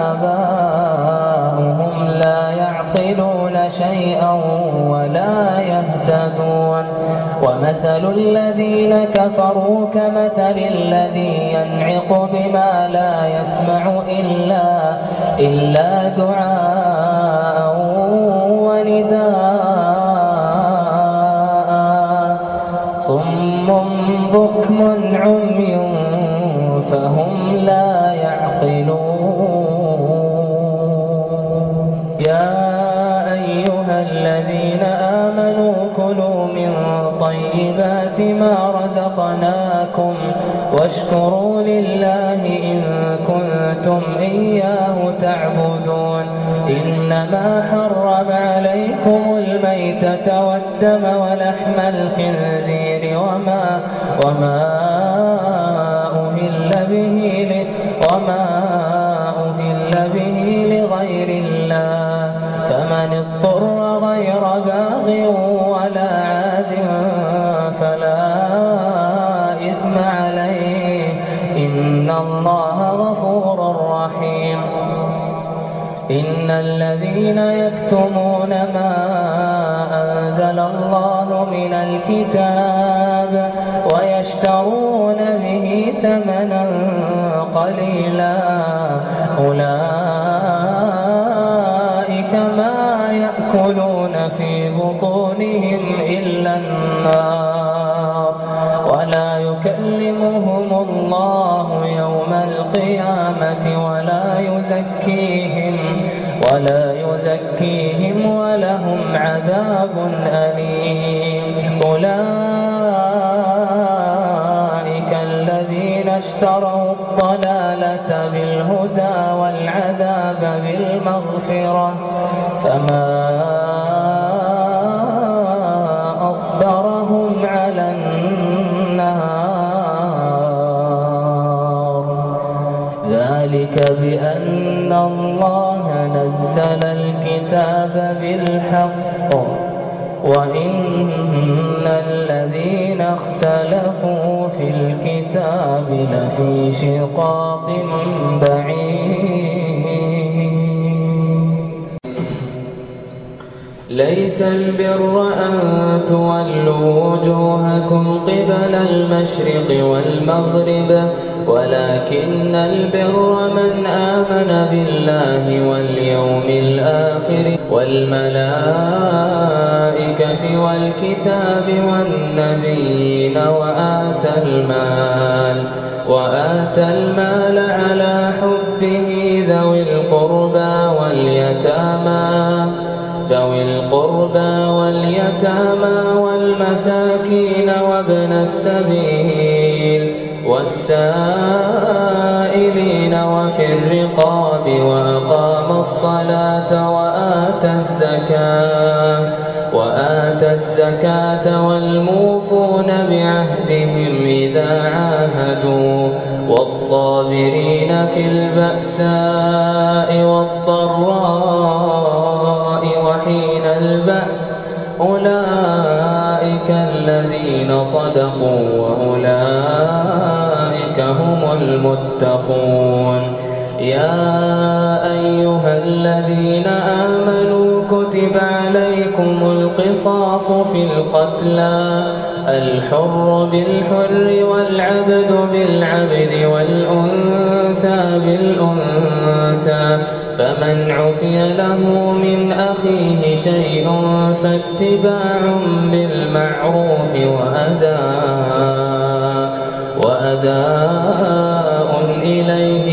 آباؤهم لا يعقلون شيئا ولا يهتدون ومثل الذين كفروا كمثل الذي ينعق بما لا يسمع إلا, إلا دعاء ونداء صم بكم عمي فهم لا يعقلون يا أيها الذين آمنوا كلوا من طيبات ما رزقناكم واشكروا لله إن كنتم إياه تعبدون إنما حرم عليكم الميتة والدم ولحم الخنزير وما وما أهل به وما أهل به لغير الله فمن اضطر غير باغ ولا عاد فلا إثم عليه إن الله غفور رحيم إن الذين يكتمون ما أنزل الله من الكتاب ويشترون به ثمنا قليلا أولئك ما يأكلون في بطونهم إلا النار ولا يزكيهم ولهم عذاب أليم. أولئك الذين اشتروا الضلالة بالهدى والعذاب بالمغفرة فما أصبرهم على النار. ذلك بأن الله نزل الكتاب بالحق وإن الذين اختلفوا في الكتاب لفي شقاق بعيد. ليس البر أن تولوا وجوهكم قبل المشرق والمغرب ولكن البر من آمن بالله واليوم الآخر والملائكة والكتاب والنبيين وآتى المال وآتى المال على حبه ذوي القربى واليتامى ذوي القربى واليتامى والمساكين وابن السبيل والسائلين وفي الرقاب وأقام الصلاة وآتى الزكاة وآتى الزكاة والموفون بعهدهم إذا عاهدوا والصابرين في البأساء والضراء وحين البأس أولئك الذين صدقوا وأولئك هم المتقون. يا أيها الذين آمنوا كتب عليكم القصاص في القتلى الحر بالحر والعبد بالعبد والأنثى بالأنثى فمن عفي له من أخيه شيء فاتباع بالمعروف وأداء وأداء إليه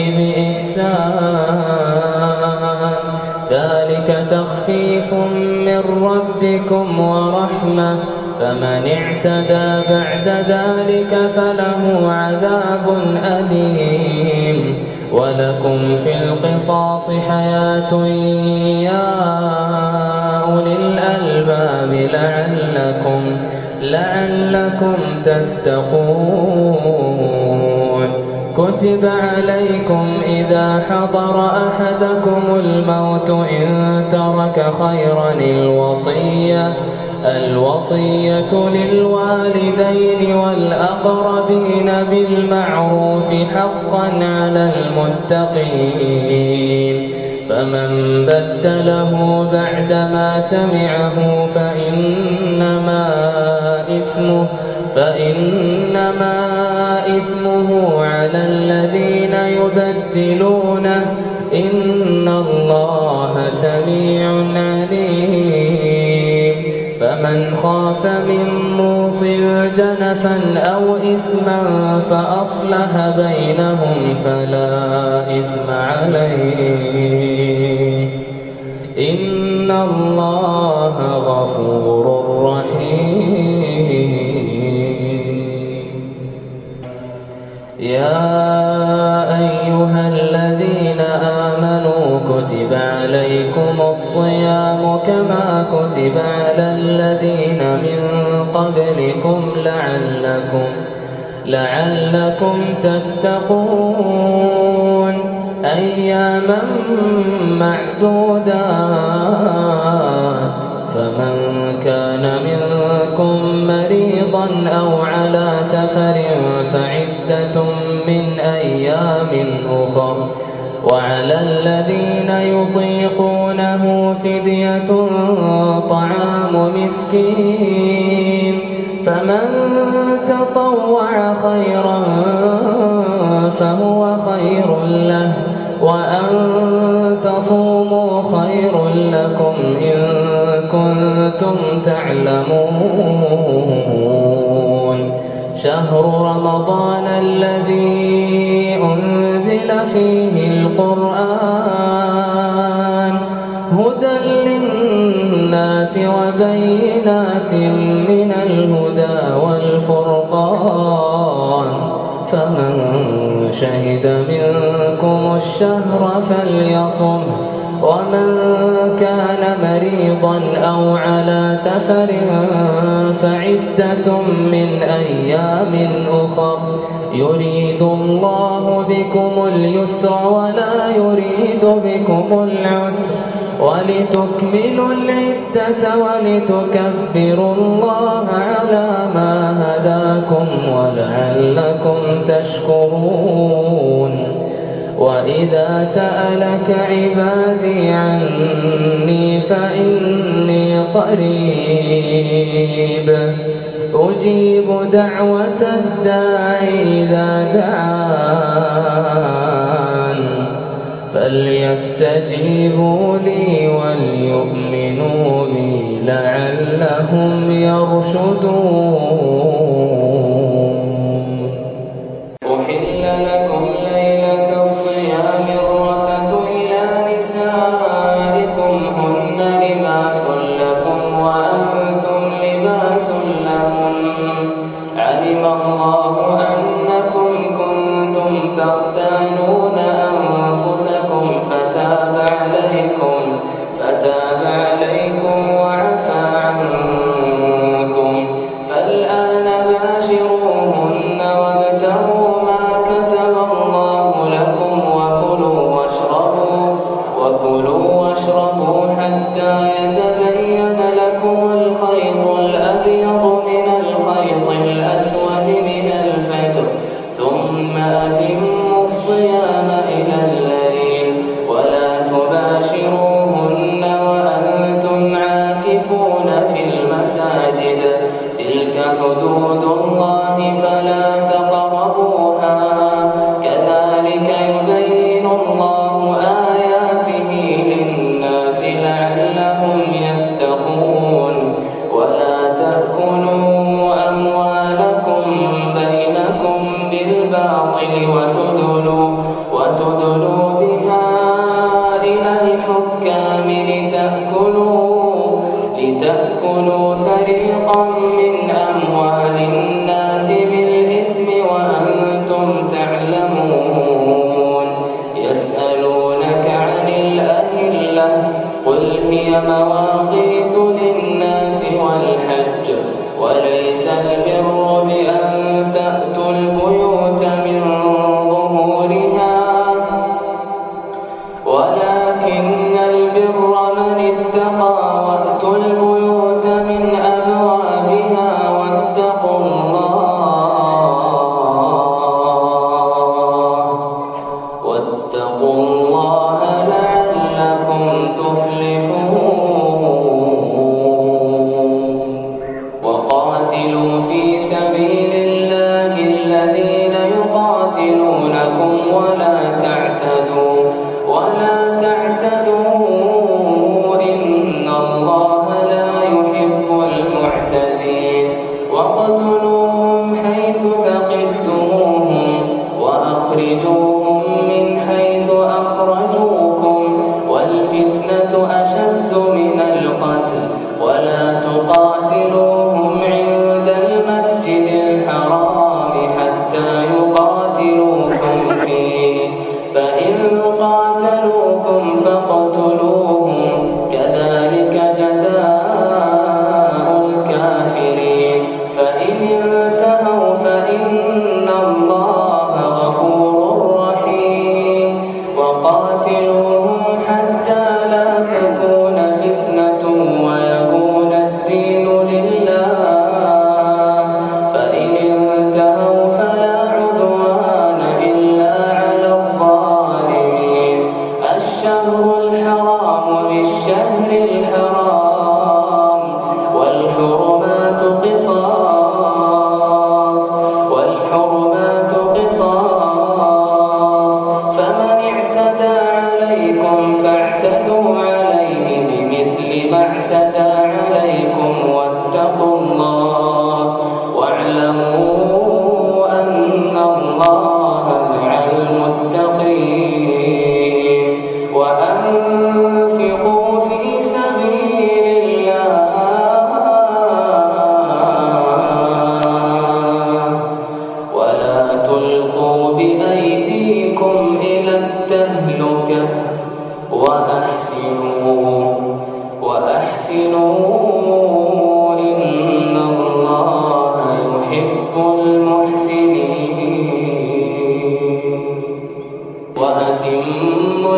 بإحسان ذلك تخفيف من ربكم ورحمة فمن اعتدى بعد ذلك فله عذاب أليم. ولكم في القصاص حياة يا أولي الألباب لعلكم لعلكم تتقون. كتب عليكم إذا حضر أحدكم الموت إن ترك خيرا الوصية الوصية للوالدين والأقربين بالمعروف حقا على المتقين. فمن بدله بعدما سمعه فإنما إثمه فإنما إثمه على الذين يبدلونه إن الله سميع عليم. فمن خاف من موص جنفا أو إثما فأصلح بينهم فلا إثم عليه إن الله غفور رحيم. يا أيها الذين آمنوا كتب عليكم الصيام كما كتب على الذين من قبلكم لعلكم لعلكم تتقون أياما معدودات. فمن كان منكم مريضا أو على سفر فعدة من أيام أخر وعلى الذين يطيقونه فدية طعام مسكين فمن تطوع خيرا فهو خير له وأن تصوموا خير لكم إن كنتم تعلمون. شهر رمضان الذي أنزل فيه القرآن بينات من الهدى والفرقان فمن شهد منكم الشهر فليصم ومن كان مريضا أو على سفر فعدة من أيام أخر يريد الله بكم اليسر ولا يريد بكم العسر ولتكملوا العدة ولتكبروا الله على ما هداكم ولعلكم تشكرون وإذا سألك عبادي عني فإني قريب أجيب دعوة الداعي إذا دعان فليستجيبوا لي وليؤمنوا بي لعلهم يرشدون. أحل لكم ليلة الصيام الرفث إلى نسائكم هن لباس لكم وأنتم لباس لهم علم الله أنكم كنتم تختانون أنفسكم فتاب عليكم فتاب عليكم وعفى عنكم فالآن باشروهن وابتغوا ما كتب الله لكم وكلوا واشربوا وكلوا واشربوا حتى يتبين لكم الخيط الأبيض من الخيط الأسود من الفجر ثم أتموا الصيام إلى الليل ولا تباشروهن وأنتم عاكفون في المساجد تلك حدود الله فلا تقربوها كذلك يبين الله آياته للناس لعلهم يتقون ولا تأكلوا أموالكم بينكم بالباطل وتدلوا وتدلوا بها إلى الحكام لتأكلوا لتأكلوا فريقا من أموال الناس بالإثم وأنتم تعلمون يسألونك عن الأهلة قل هي مواقيت للناس والحج وليس البر بأن تأتوا البيوت من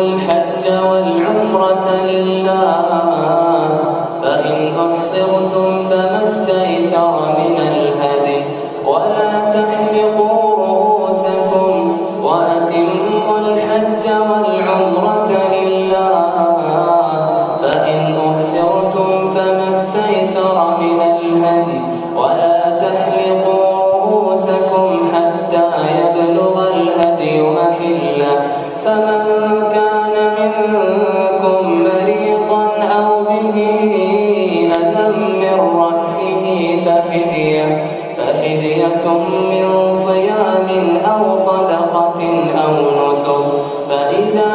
الحج والعمرة لله فإن أحصرتم فما استيسر من الهدي ولا تحلقوا رؤوسكم وأتموا الحج والعمرة لله فإن أحصرتم فما استيسر من الهدي ولا تحلقوا رؤوسكم حتى يبلغ الهدي محله فمن كان منكم مريضا أو به أذى من رأسه ففدية ففدية من صيام أو صدقة أو نسك فإذا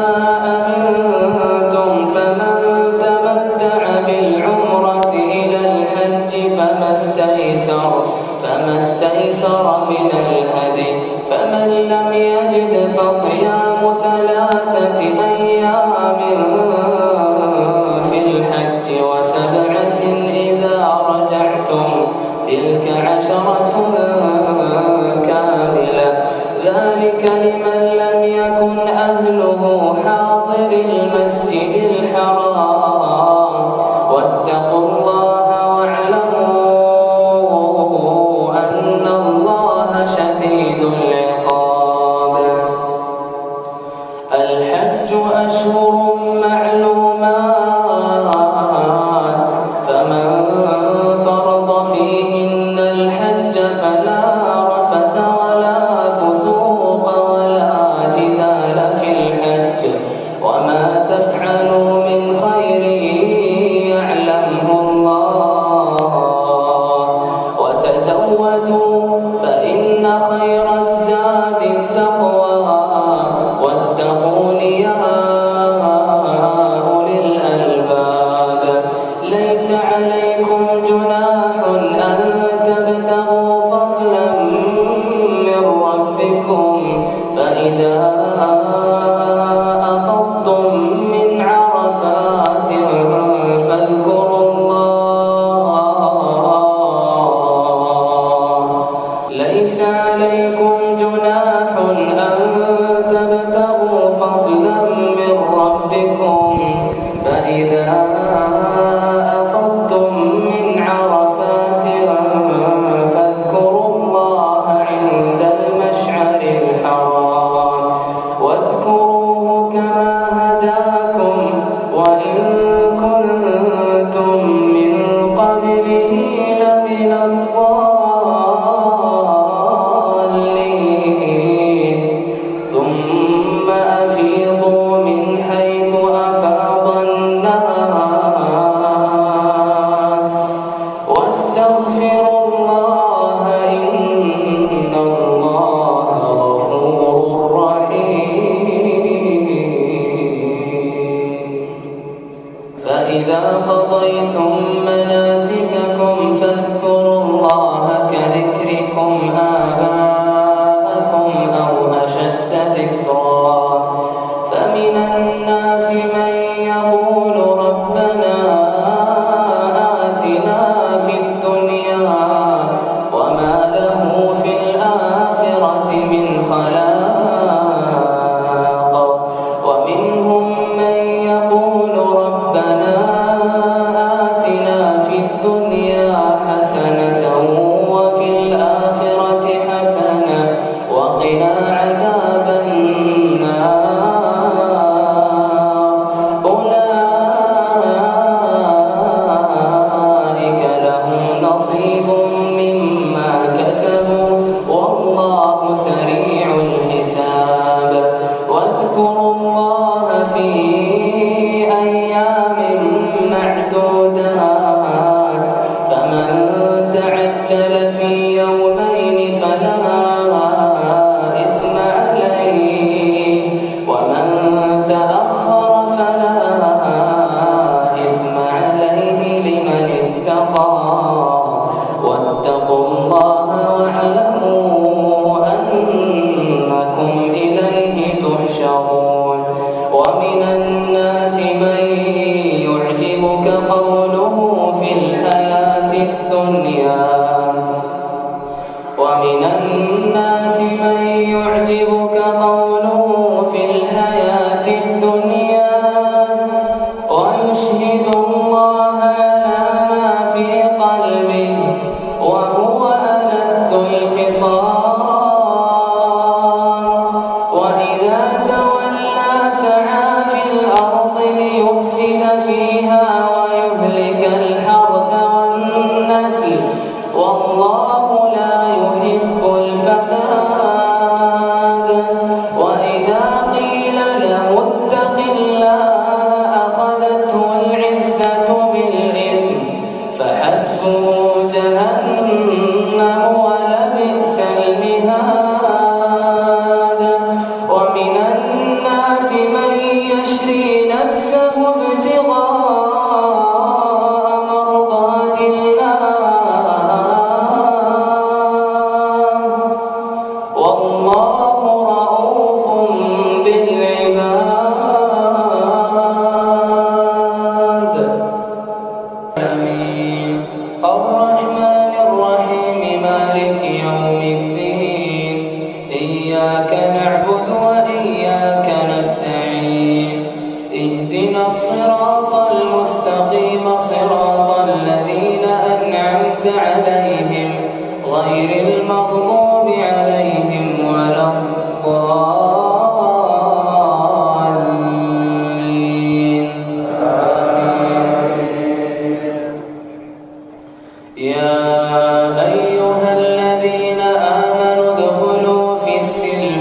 أمنتم فمن تمتع بالعمرة إلى الحج فما استيسر فما استيسر من الهدي فمن لم يجد فصيام ثلاثة أيام في الحج وسبعة إذا رجعتم تلك عشرة كاملة ذلك لمن لم يكن أهله حاضر المسجد الحرام واتقوا الله واعلموا أن الله شديد العقاب. الحج أشهر معلومات فمن فرض فيهن الحج فلا رفث ولا فسوق ولا جدال في الحج وما تفعلوا من خير يعلمه الله وتزودوا فإن خير الزاد التقوى واتقون يا أولي الألباب. ليس عليكم جناح أن تبتغوا فضلا من ربكم فإذا أفضتم من عرفات فاذكروا الله. ليس عليكم جناح أن تبتغوا فضلا من ربكم فإذا أفضتم من عرفات فاذكروا الله عند المشعر الحرام واذكروه كما هداكم وإن كنتم من قبله لمن الضالين. إياك نعبد وإياك نستعين اهدنا الصراط المستقيم صراط الذين أنعمت عليهم غير المغضوب عليهم ولا الضالين. يا أيها الذين آمنوا ادخلوا في السلم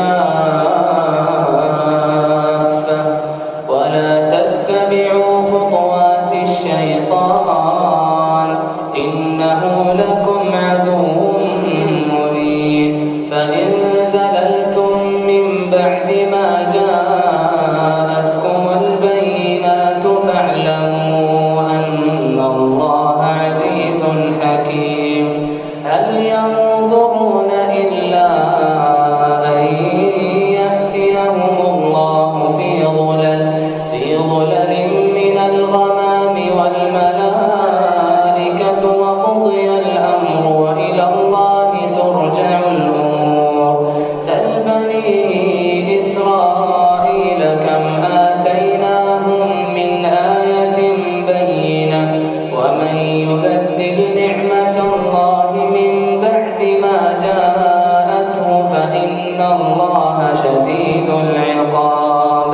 كافة ولا تتبعوا خطوات الشيطان إنه لكم عدو مبين. فإن زللتم من بعد ما جاءتكم البينات فاعلموا أن الله عزيز حكيم. هل ينظرون إلا أن يأتيهم الله في ظلل في ظلل من الغمام والملائكة وقضي الأمر وإلى الله ترجع الأمور. سل بني إسرائيل كم آتيناهم من آية بينة ومن يبدل نعمة الله من بعد ما جاءته فإن الله شديد العقاب.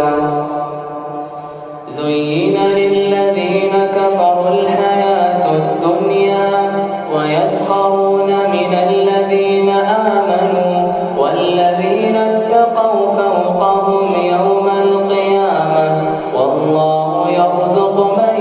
زين للذين كفروا الحياة الدنيا ويسخرون من الذين آمنوا والذين اتقوا فوقهم يوم القيامة والله يرزق من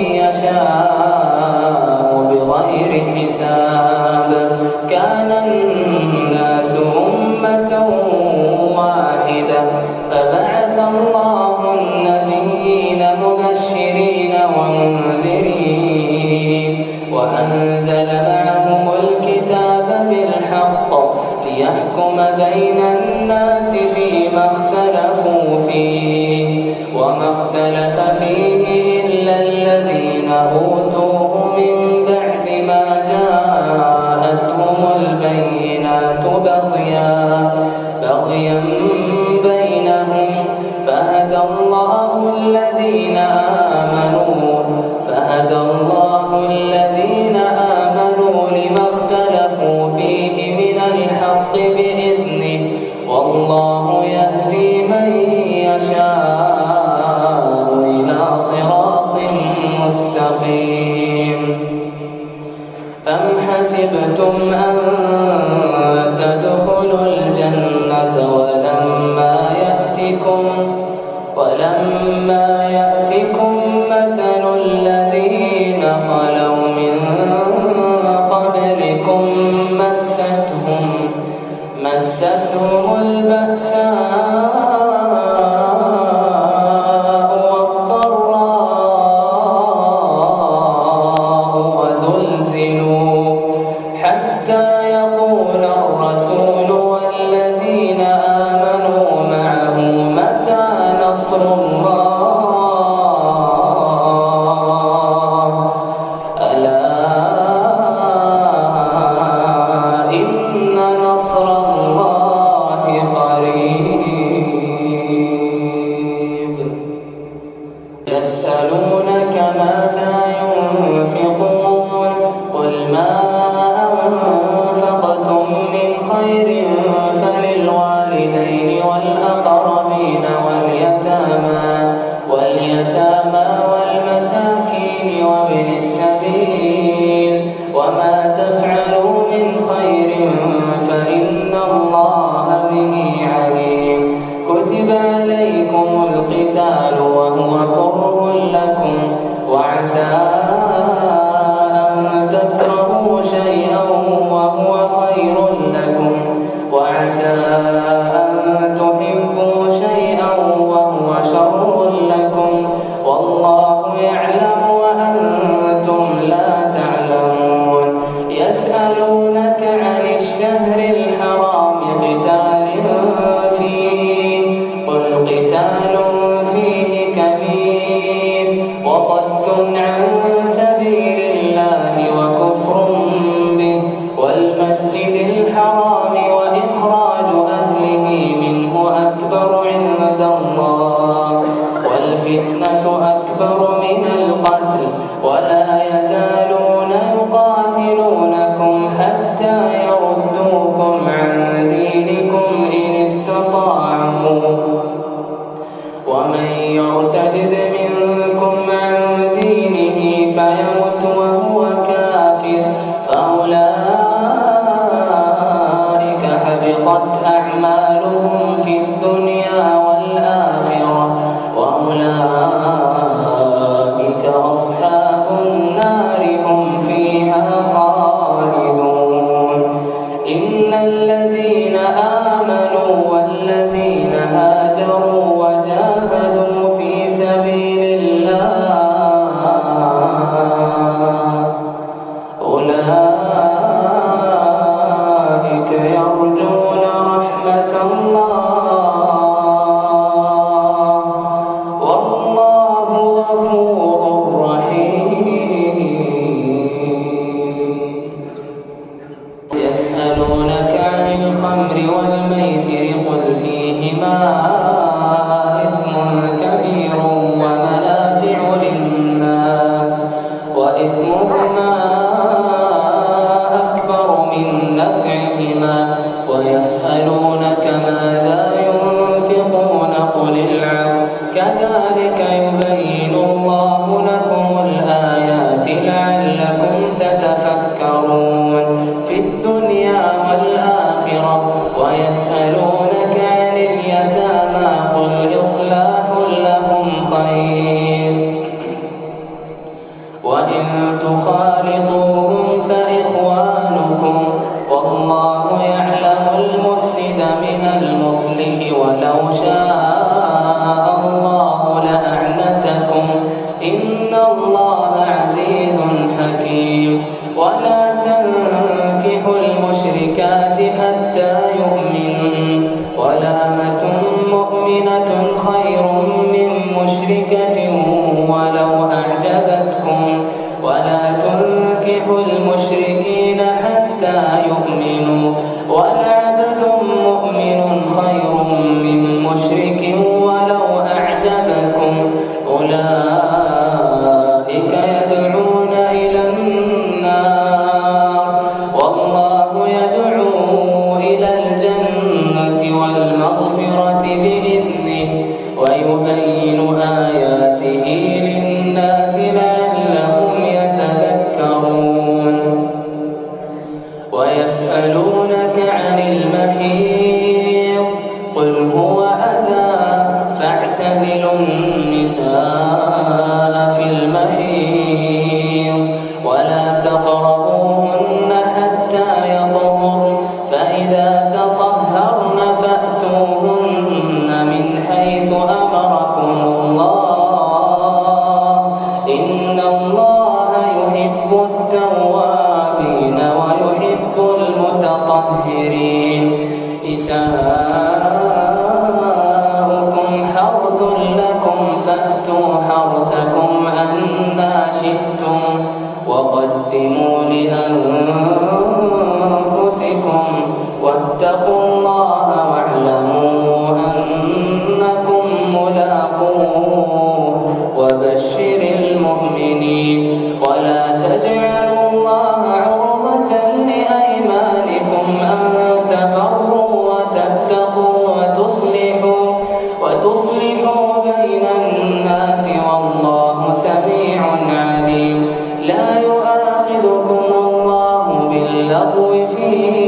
يشاء بغير حساب. كان الناس أمة واحدة فبعث الله النبيين مبشرين ومنذرين وأنزل معهم الكتاب بالحق ليحكم بين الناس فيما اختلفوا فيه وما اختلف فيه إلا الذين أوتوه من بعد ما جاءتهم البينات بغيا بغيا بينهم فهدى الله الذين آمنوا فهدى الله الذين آمنوا لما اختلفوا فيه من الحق بإذنه والله يهدي من يشاء إلى صراط مستقيم. أم حسبتم أن تدخلوا الجنة ولما يأتكم ولما يأتكم مثل الذين خلوا من قبلكم مستهم مستهم البأساء والضراء وزلزلوا حتى يقول الرسول والذين آمنوا معه متى نصر الله ألا إن نصر الله قريب. يسألونك ماذا ينفقون قل ما أنفقتم من خير فللوالدين والأقربين واليتامى واليتامى والمساكين وابن السبيل وما تفعلوا من خير فإن الله به عليم. كتب عليكم القتال وهو كره لكم وعسى أن تكرهوا شيئا وهو خير لكم وعسى أن تحبوا شيئا وهو شر لكم والله يعلم حبطت أعمالهم في الدنيا والآخرة وأولئك أصحاب النار هم فيها خالدون. إن الذين آمنوا والذين هاجروا وجاهدوا في سبيل الله أولئك يرجون رحمة الله والله غفور رحيم. يسألونك عن الخمر والميسر قل فيهما إثم كبير ومنافع للناس وإثمهما أكبر من نفعهما ويسألونك ماذا ينفقون قل العفو كذلك يبين الله لكم الآيات لعلكم تتفكرون في الدنيا والآخرة. ويسألونك عن اليتامى قل إصلاح لهم خير وإن تخالطوهم فإخوانكم والله يعلم المفسد من المصلح ولو شاء الله لأعنتكم إن الله عزيز حكيم. ولا تنكحوا المشركات حتى يؤمنوا ولأمة مؤمنة خير من مشركة ولو أعجبتكم ولا تنكحوا المشركين حتى يؤمنوا ولعبد مؤمن خير من مشرك ولو أعجبكم أولئك يدعون إلى النار والله يدعو إلى الجنة والمغفرة بإذنه ويبين آياته للناس لعلهم يتذكرون. ويسألونك عن المحيض قل هو أذى فاعتزلوا النساء في المحيض ولا تقربوهن حتى يطهرن فإذا تطهرن فأتوهن من حيث أمركم الله إن الله يحب التوابين ويحب المتطهرين. نساؤكم حرث لكم فأتوا حرثكم أنى شئتم وقدموا لأنفسكم واتقوا الله واعلموا أنكم ملاقوه وبشر المؤمنين. ولا تجعلوا الله عرضة لأيمانكم أن تبروا وتتقوا وتصلحوا وتصلحوا بين الناس والله سميع عليم. لا يؤاخذكم الله باللغو في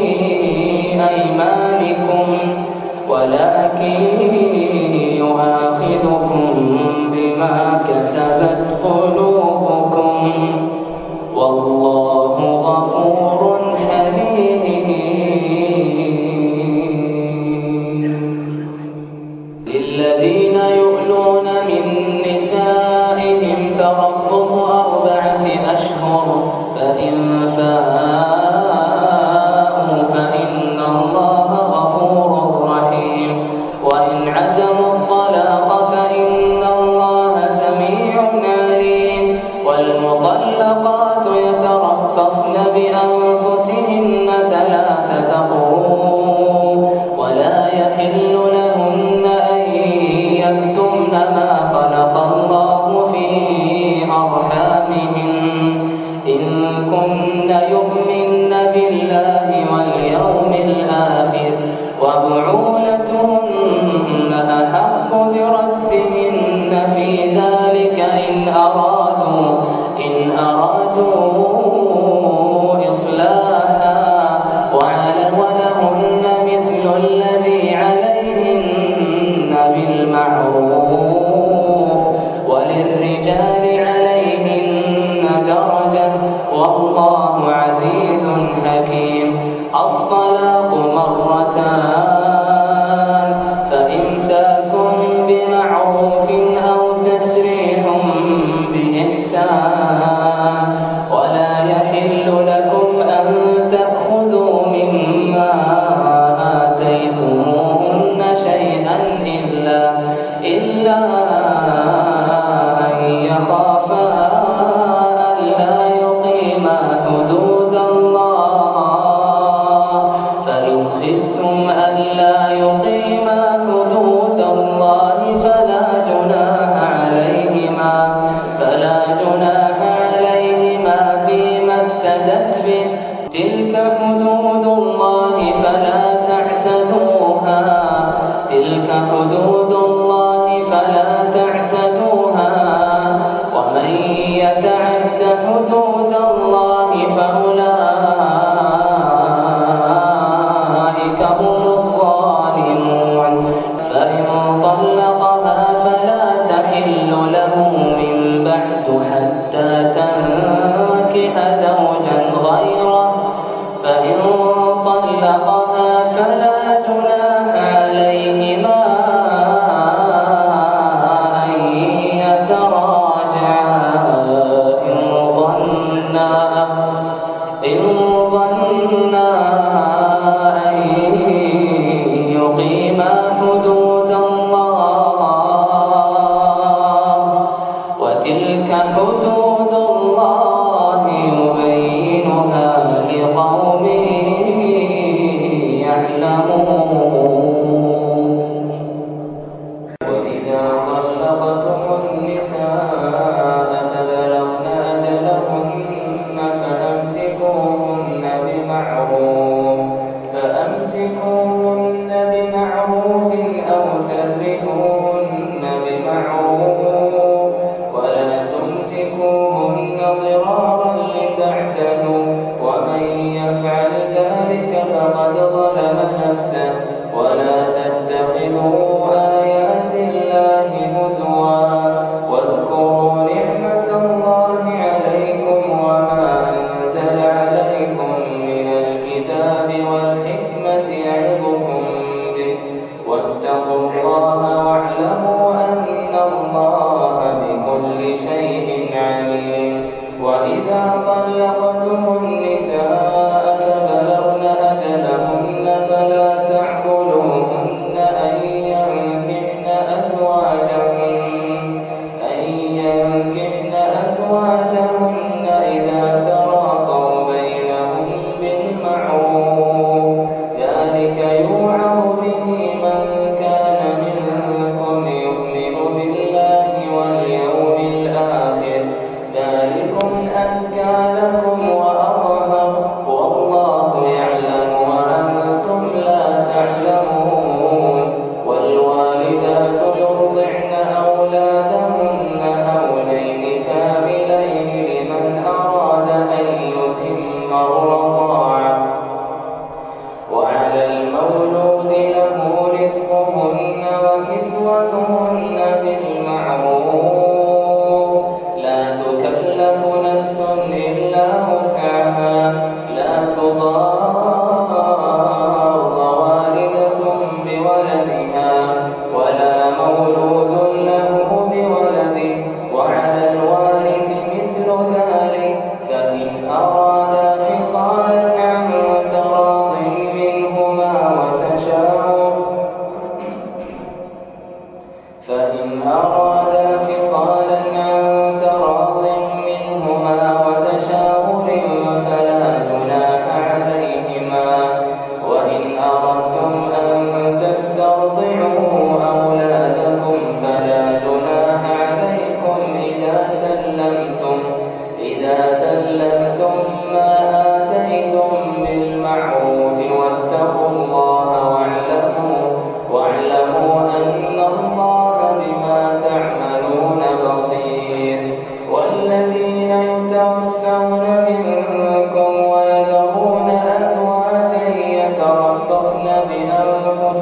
أيمانكم ولكن يؤاخذكم بما كسبت قلوبكم والله غفور حليم. للذين يؤلون من نسائهم تربص أربعة أشهر فإن فاءوا فإن الله غفور رحيم. وإن عزموا الطلاق فإن الله سميع عليم. والمطلقات يتربصن بأنفسهن ثلاثة قروء ولا يحل لهن أن يكتمن ما خلق الله في أرحامهن إن كن يؤمن بالله واليوم الآخر وبعولتهن أحق بردهن في ذلك إن أرادوا إن أرادوا إصلاحا ولهن مثل الذي عليهن بالمعروف وللرجال عليهن درجة والله عزيز حكيم. الطلاق مرتان فإمساك بمعروف أو تسريح بإحسان ولا يحل لكم أن تأخذوا مما آتيتموهن شيئا إلا إلا أن يخافا ألا يقيما حدود الله فإن خفتم ألا يقيما حدود الله فلا جناح عليهما فلا جناح عليهما فيما افتدت به تلك حدود الله فلا تعتدوها تلك حدود الله فلا تعتدوها ومن يتعد حدود الله فأولئك هم الظالمون. فإن طلقها فلا تحل له من بعد حتى تنكح زوجا غيره فإن طلقها فلا جناح عليهما أن يتراجعا إن ظنا إن ظنا أن يقيما حدود الله وتلك حدود الله يبينها لقوم يعلمون. وإذا طلقتم النساء فبلغن أجلهن فأمسكوهن بمعروف فأمسكوهن بمعروف أو سرحوهن بمعروف ولا تمسكوهن ضرارا لتعتدوا ومن يفعل ذلك فقد ظلم نفسه ولا تتخذوا آيات الله هزوا واذكروا نعمة الله عليكم وما أنزل عليكم من الكتاب والحكمة يعظكم به واتقوا الله واعلموا أن الله بكل شيء عليم. وإذا طلقتم النساء فبلغن أجلهن فلا تعضلوهن أن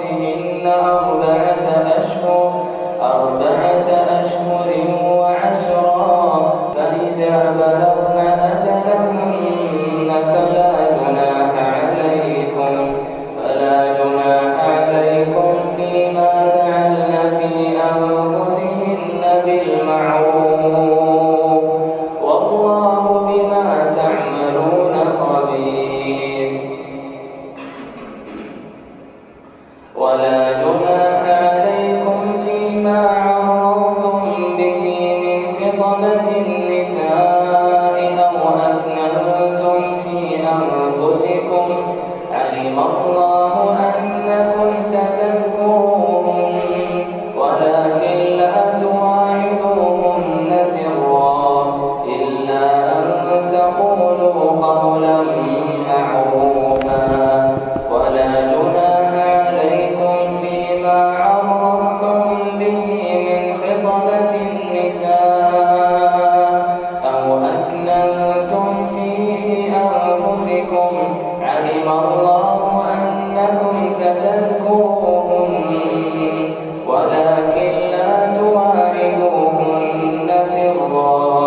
أنفسهن أربعة أشهر أربعة أشهر وعشرا فإذا بلغن أجلهن فلا جناح عليكم فلا جناح عليكم فيما فعلن في أنفسهن بالمعروف والله بما تعملون خبير. ولا جناح عليكم فيما عرضتم به من خطبة النساء أو أكننتم في أنفسكم علم الله أنكم ستذكرون ولكن لا تواعدوهن سرا إلا أن تقولوا قولا معروفا. ولا جناح عليكم فيما عرضتم به من خطبة النساء أو أكننتم في أنفسكم علم الله أنكم ستذكرون ولكن لا تواعدوهن سرا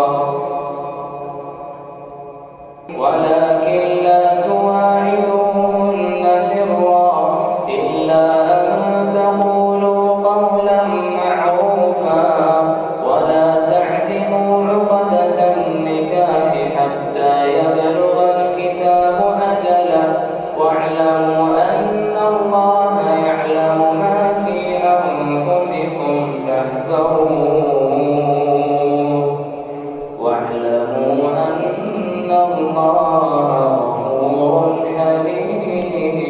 ولكن لا تواعدوهن سرا إلا أن تقولوا قولا معروفا. ولا تعزموا عقدة النكاح حتى يبلغ الكتاب أجله واعلموا أن الله يعلم ما في أنفسكم فاحذروه واعلموا أن الله غفور حليم.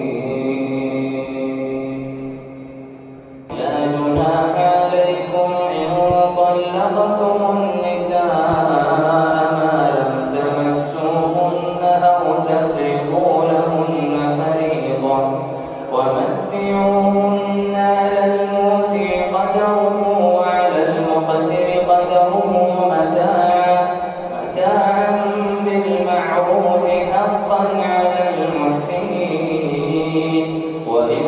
لا جناح عليكم إن طلقتم النساء ما لم تمسوهن أو تفرضوا لهن فريضة ومتعوهن على الموسع قدره وعلى المقتر قدره متاعا متاعا بالمعروف حقا على المحسنين. وإن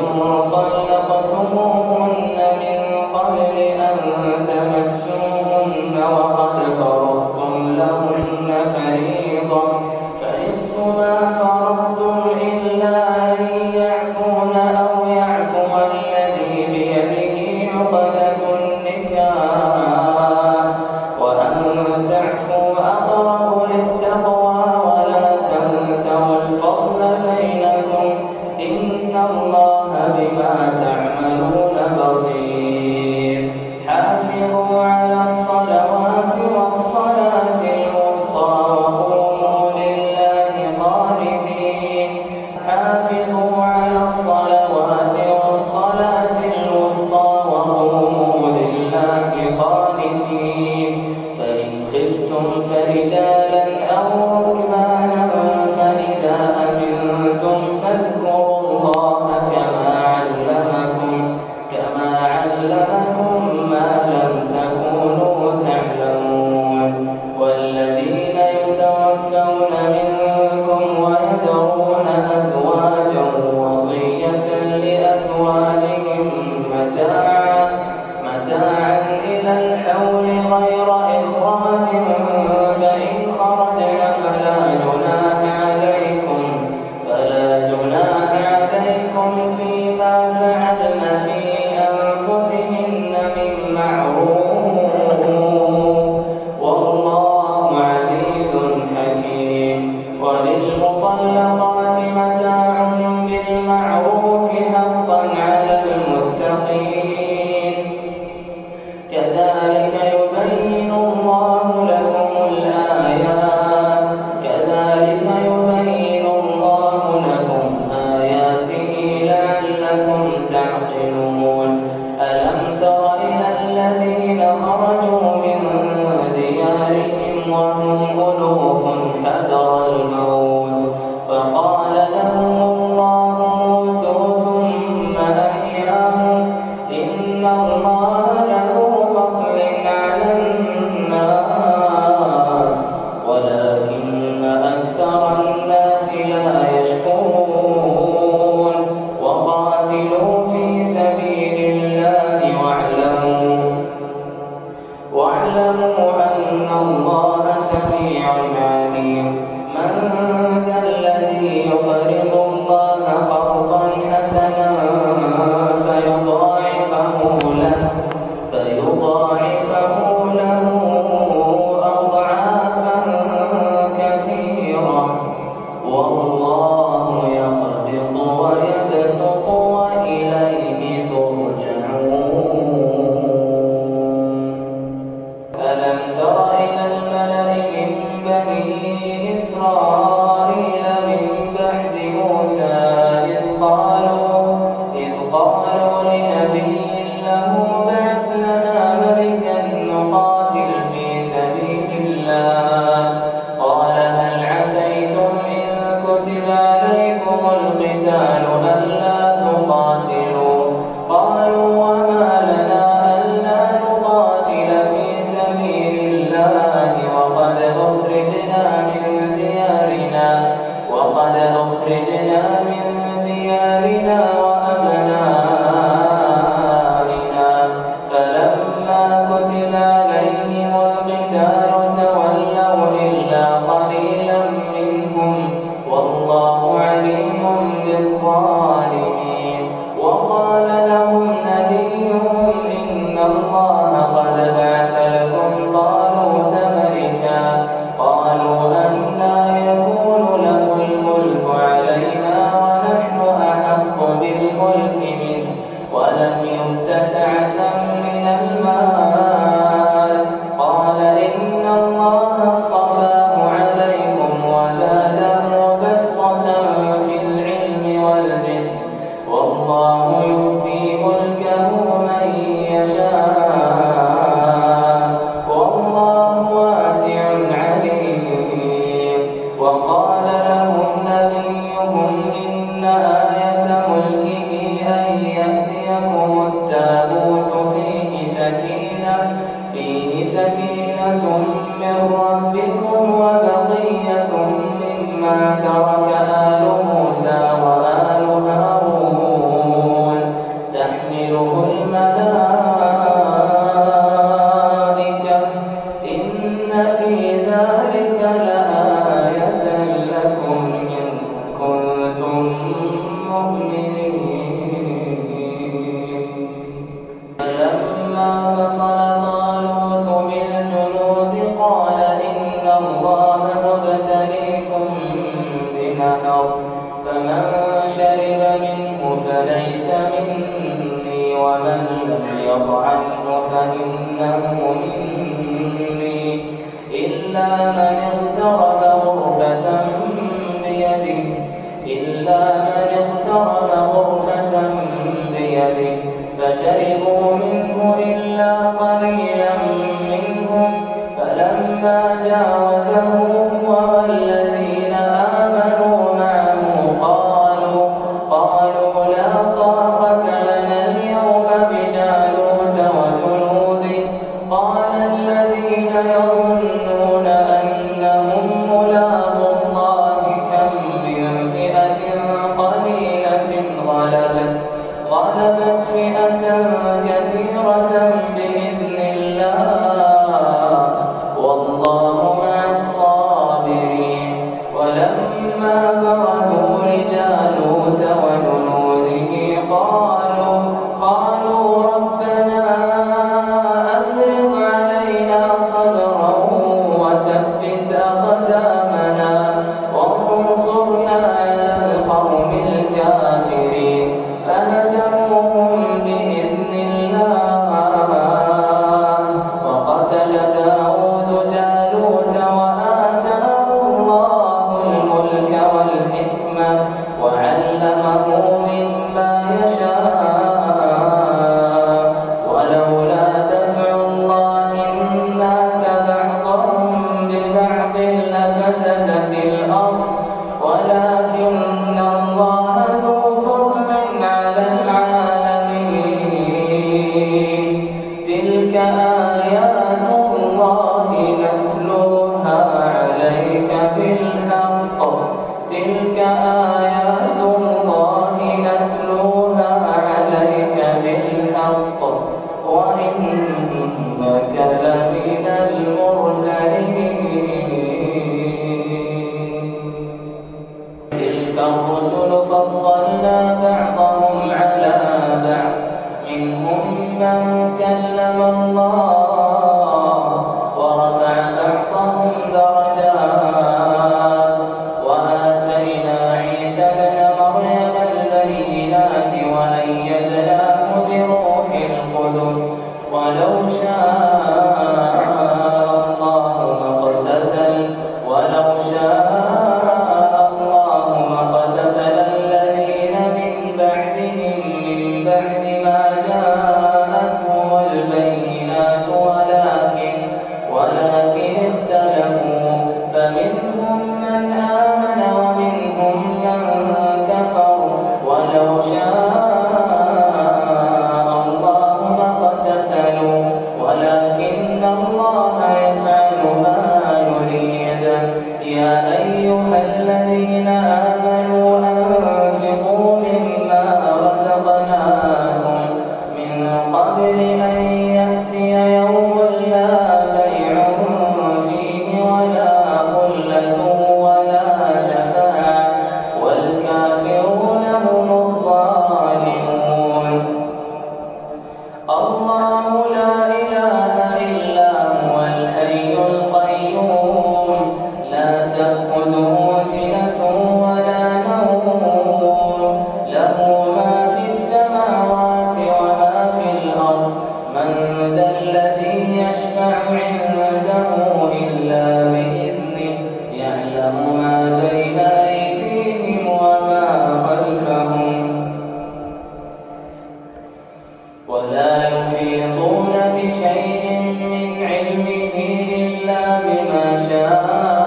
طلقتموهن من قبل أن تمسوهن وقد فرضتم لهن فريضة فنصف ما فرضتم إلا أن يعفون أو يعفو الذي بيده عقدة النكاح وأن تعفوا أقرب للتقوى ولا تنسوا الفضل بينكم إن الله بما تعملون بصير. حافظوا على الصلوات والصلاة الوسطى وقوموا لله قانتين. حافظوا على الصلوات والصلاة الوسطى وقوموا لله قانتين. فإن خفتم فرجالا أو ركبانا فإذا أمنتم فاذكروا الله كما علمكم كما علمكم ما لم تكونوا تعلمون. والذين يتوفون منكم ويذرون أزواجا وصية لأزواجهم متاعا متاعا إلى الحول غير إخراج فإن خرجن فلا جناح عليكم فلا جناح عليكم فيما فعلن في أنفسهن من معروف والله عزيز حكيم. وللمطلقات متاع بالمعروف حقا على المتقين. كذلك يبين الله لكم الآيات كذلك يبين الله لكم آياته لعلكم تعقلون. ألم تر إلى الذين خرجوا من ديارهم وهم ألوف حذر الموت فقال لهم الله موتوا ثم أحياهم إن الله له فضل على الناس ولكن أكثر الناس لا يشكرون. وقاتلوا في الملك منه ولم يؤت سعة من المال قال إن الله اصطفاه عليكم وزاده بسطة في العلم والجسم والله يؤتي ملكه من يشاء والله واسع عليم. وقال لهم نبيهم إن آية ملكه أن يأتيكم التابوت فيه سكينة فيه سكينة من ربكم وبقية مما ترك آل موسى وآل هارون تحمله الملائكة إن في ذلك لآية لكم إن كنتم مؤمنين. فلما فصل طالوت بالجنود قال إن الله مبتليكم بنهر فمن شرب منه فليس مني ومن لم يطعمه فإنه مني إلا من اغترف غرفة بيده إلا من اغترف غرفة بيده فشربوا منه إلا قليلا منهم فلما جاوزه هو والذين آمنوا معه قالوا قالوا لا طاقة لنا اليوم بجالوت وجنوده قال الذين يظنون أنهم ملاقو الله كم من فئة قليلة غلبت غلبت فئة كثيرة بإذن الله والله مع الصابرين. ولما برزوا لجالوت وجنوده قالوا قالوا ربنا أفرغ علينا صبرا وثبت أقدامنا وانصرنا على القوم الكافرين فهزموهم بإذن الله وقتل داود جالوت وآتاه الله الملك والحكمة وعلمه مما يشاء ولولا دفع الله الناس بعضهم ببعض لفسدت الأرض ولكن الله ذو فضل على العالمين. تلك آيات الله نتلوها عليك بالحق تلك آيات الله نتلوها عليك بالحق وإنك لمن المرسلين. تلك الرسل فضلنا بعضهم على بعض منهم من كلم الله ورفع بعضهم درجات وآتينا عيسى ابن مريم البينات وأيدناه بروح القدس ولو شاء الله ما اقتتل ولو شاء الله ما اقتتل الذين من بعدهم من بعد ما جاءتهم البينات ولكن ولكن اختلفوا فمنهم من آمن ومنهم من كفر ولو شاء الله ما اقتتلوا ولكن الله يفعل ما يريد. يا أيها الذين آمنوا أنفقوا مما رزقناكم ولا يحيطون بشيء من علمه إلا بما شاء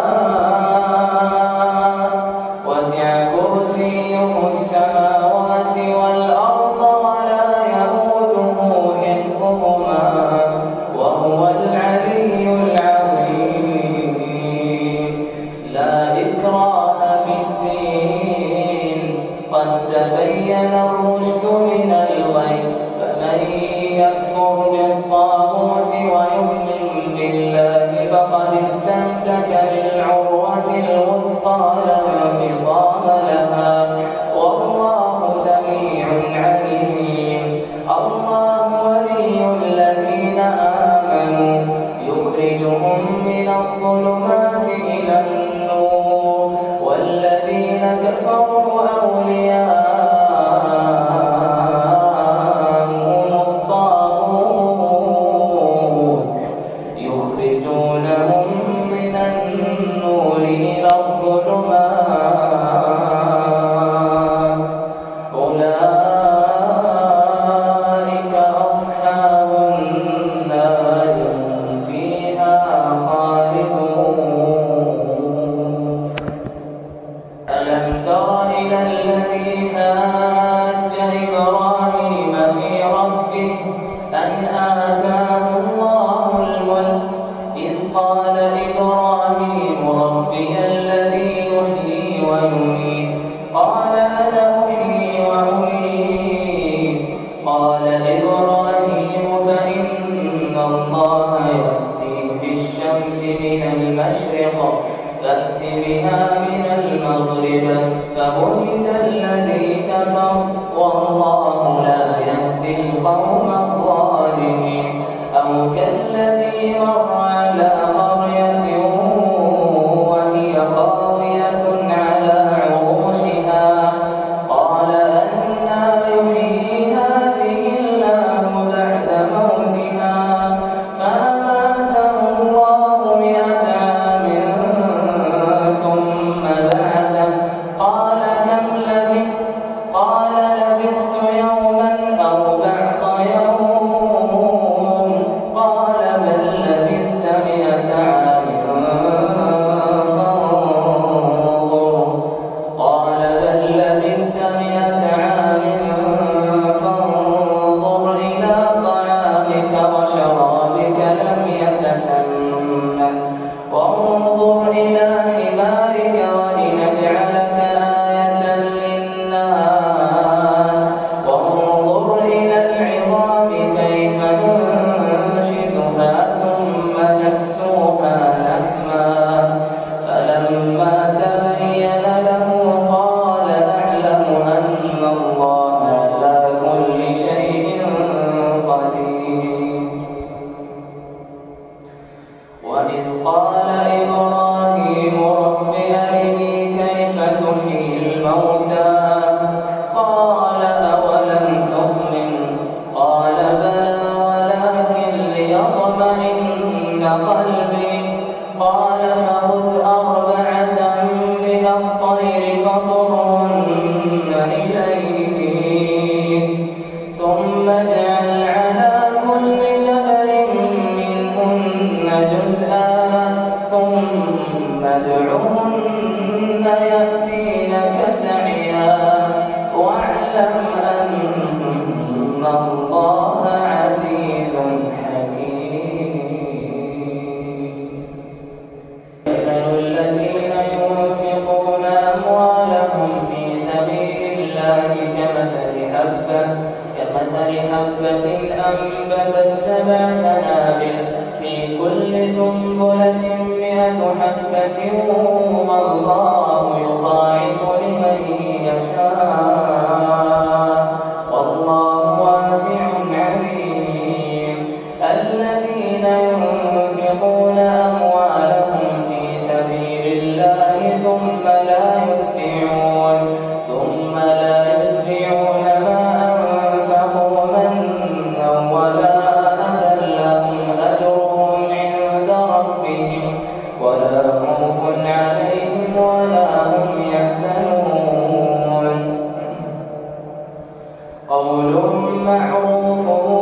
وسع كرسيه السماوات والأرض ولا يئوده حفظهما وهو العلي العظيم لا إكراه في الدين قد تبين الرشد من الغي فمن يكفر بالطاغوت ويؤمن بالله فقد استمسك بالعروة الوثقى لا انفصام لها والله سميع عليم الله ولي الذين آمنوا يخرجهم من الظلمات إلى النور والذين كفروا أولياء فأت بها من المغرب فبهت الذي كفر والله لا يهدي القوم الظالمين أو كالذي مر على قرية وهي خاوية على عروشها قال أنى يحيي هذه الله بعد موتها فأماته الله مئة عام ثم بعثه قال كم لبثت قال لبثت يوما أو بعض يوم قال بل لبثت مئة عام فانظر قال بل لبثت مئة عام فانظر إلى طعامك وشرابك لم يتسنه وانظر إلى حمارك ولنجعلك آية للناس وانظر إلى العظام كيف ننشزها ثم نكسوها لحما فلما تبين له قال أعلم أن الله على كل شيء قدير وإذ قال إبراهيم رب أرني كيف تحيي الموتى قال أولم تؤمن قال بلى ولكن ليطمئن قلبي قال فخذ أربعة من الطير فصرهن إليك ثم اجعل على كل جبل منهن جزءا ثم ادعهن يأتينك سعيا واعلم أن الله عزيز حكيم مثل الذين ينفقون أموالهم في سبيل الله كمثل حبة كمثل حبة أنبتت سبع سنابل في كل سنبلة مئة حبة والله يضاعف لمن يشاء والله واسع عليم الذين ينفقون أموالهم في سبيل الله ثم لا يتبعون ثم لا يتبعون ما أنفقوا منا ولا أذى لهم أجرهم عند ربهم ولا خوف عليهم ولا هم يحزنون قول معروف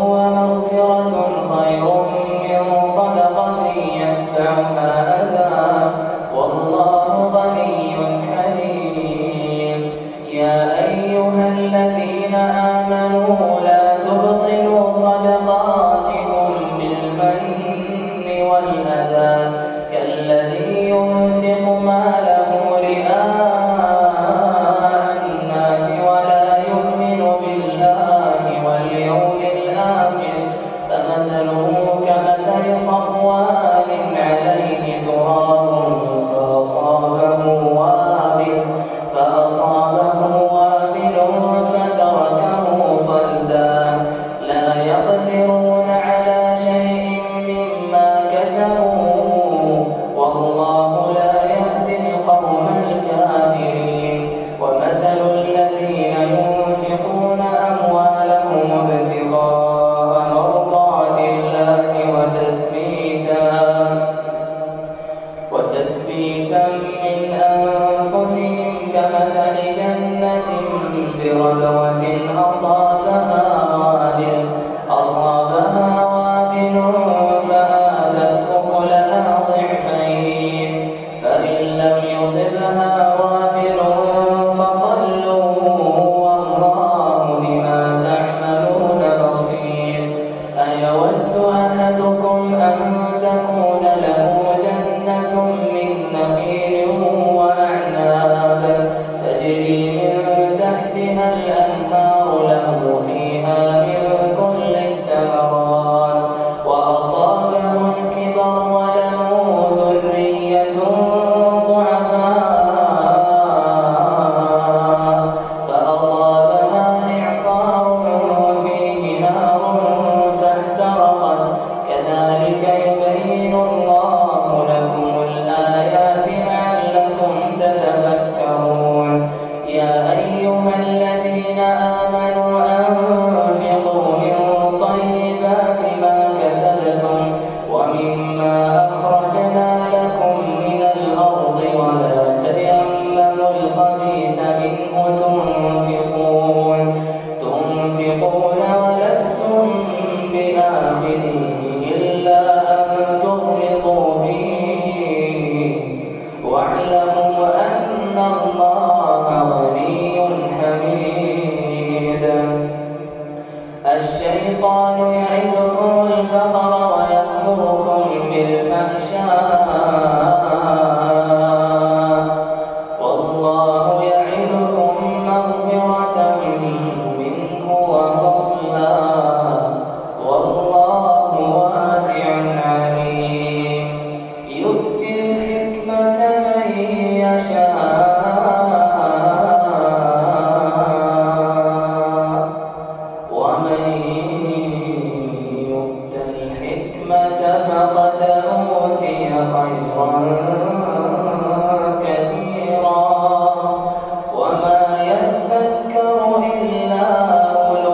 الشيطان يعدكم الفقر ويأمركم بالفحشاء والله يعدكم مغفرة منه وفضلا والله واسع عليم يؤتي الحكمة من يشاء ومن يؤت الحكمة فقد أوتي خيرا كثيرا وما يذكر إلا أولو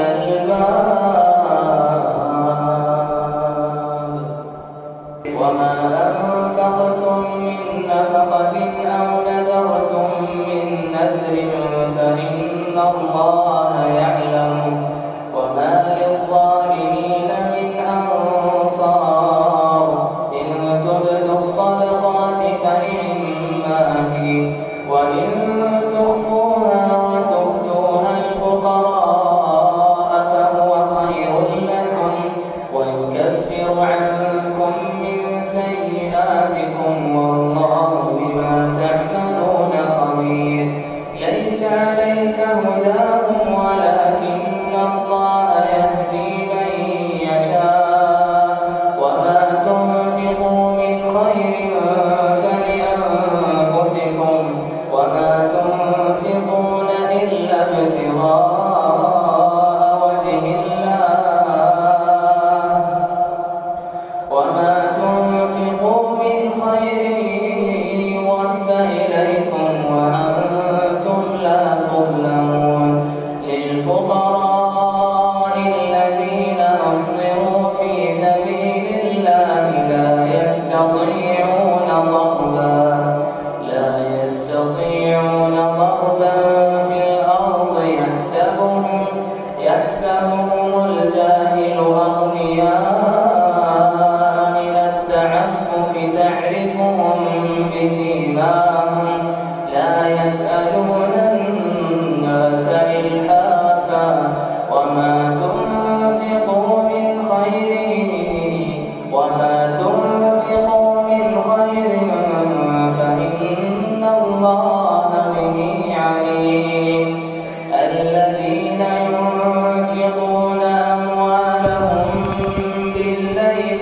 الألباب وما أنفقتم من نفقة أو نذرتم من نذر فإن الله يعلمه وما للظالمين من أنصار إن تبدوا الصدقات فنعما هي وإن تخفوها وتؤتوها الفقراء فهو خير لكم ويكفر عنكم من سيئاتكم والله بما تعملون خبير ليس عليك هداهم ولكن الله يهدي من يشاء وما تنفقوا من خير فلأنفسكم وما تنفقون إلا ابتغاء وجه الله وما تنفقوا من خير يوفى إليكم وأنتم لا تظلمون للفقراء الذين أحصروا في سبيل الله لا يستطيعون ضربا لا يستطيعون ضربا في الأرض يحسبهم يحسبهم الجاهل أغنياء من التعفف تعرفهم بسيماهم لا يسألون الناس إلحافا وما تنفقوا من خير وما تنفقوا من خير فإن الله به عليم الذين ينفقون أموالهم بالليل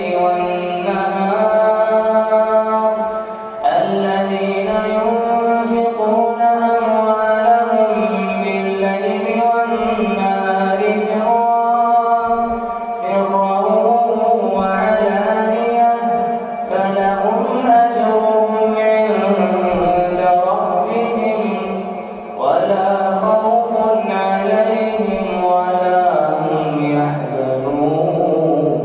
والنهار الذين ينفقون أموالهم بالليل والنهار سرا سرا وعلانية فلهم أجرهم عند ربهم ولا خوف عليهم ولا هم يحزنون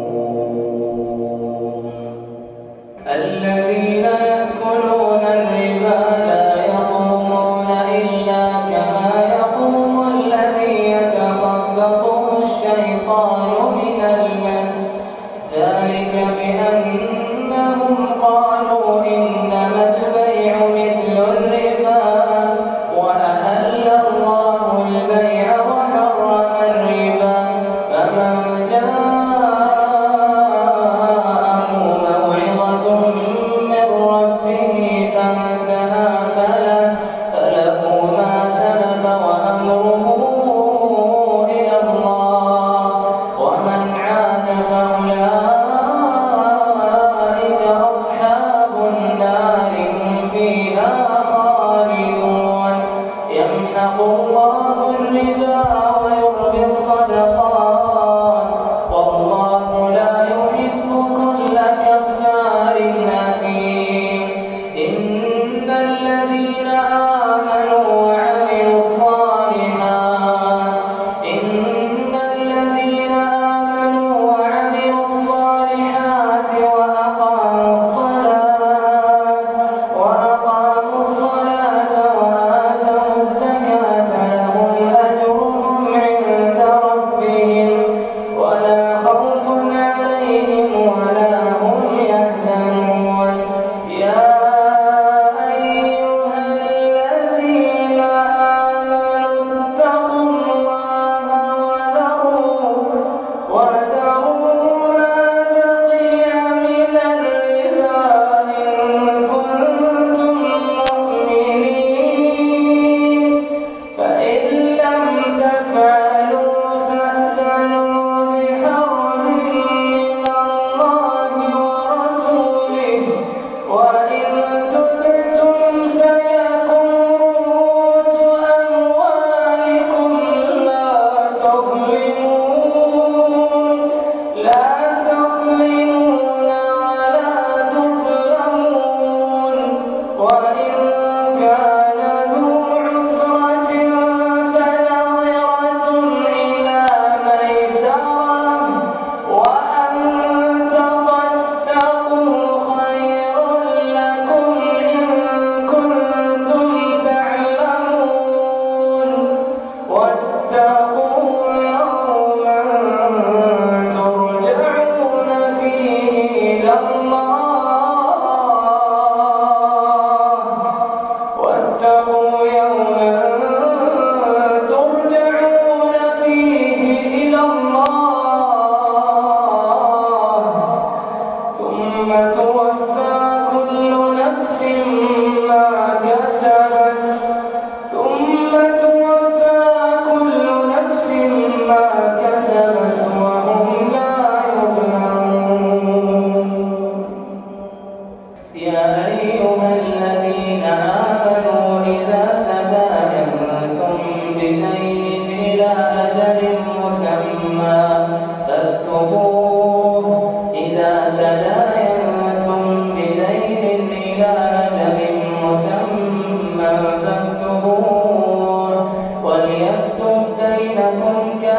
الذين يأكلون الربا لا يقومون إلا كما يقوم الذي يتخبطه الشيطان من المس ذلك بأنهم قالوا إنما البيع مثل الربا وأحل الله البيع وحرم الربا فمن جاءه موعظة من ربه فانتهى فله فله ما سلف وأمره إلى الله ومن عاد فأولئك أصحاب النار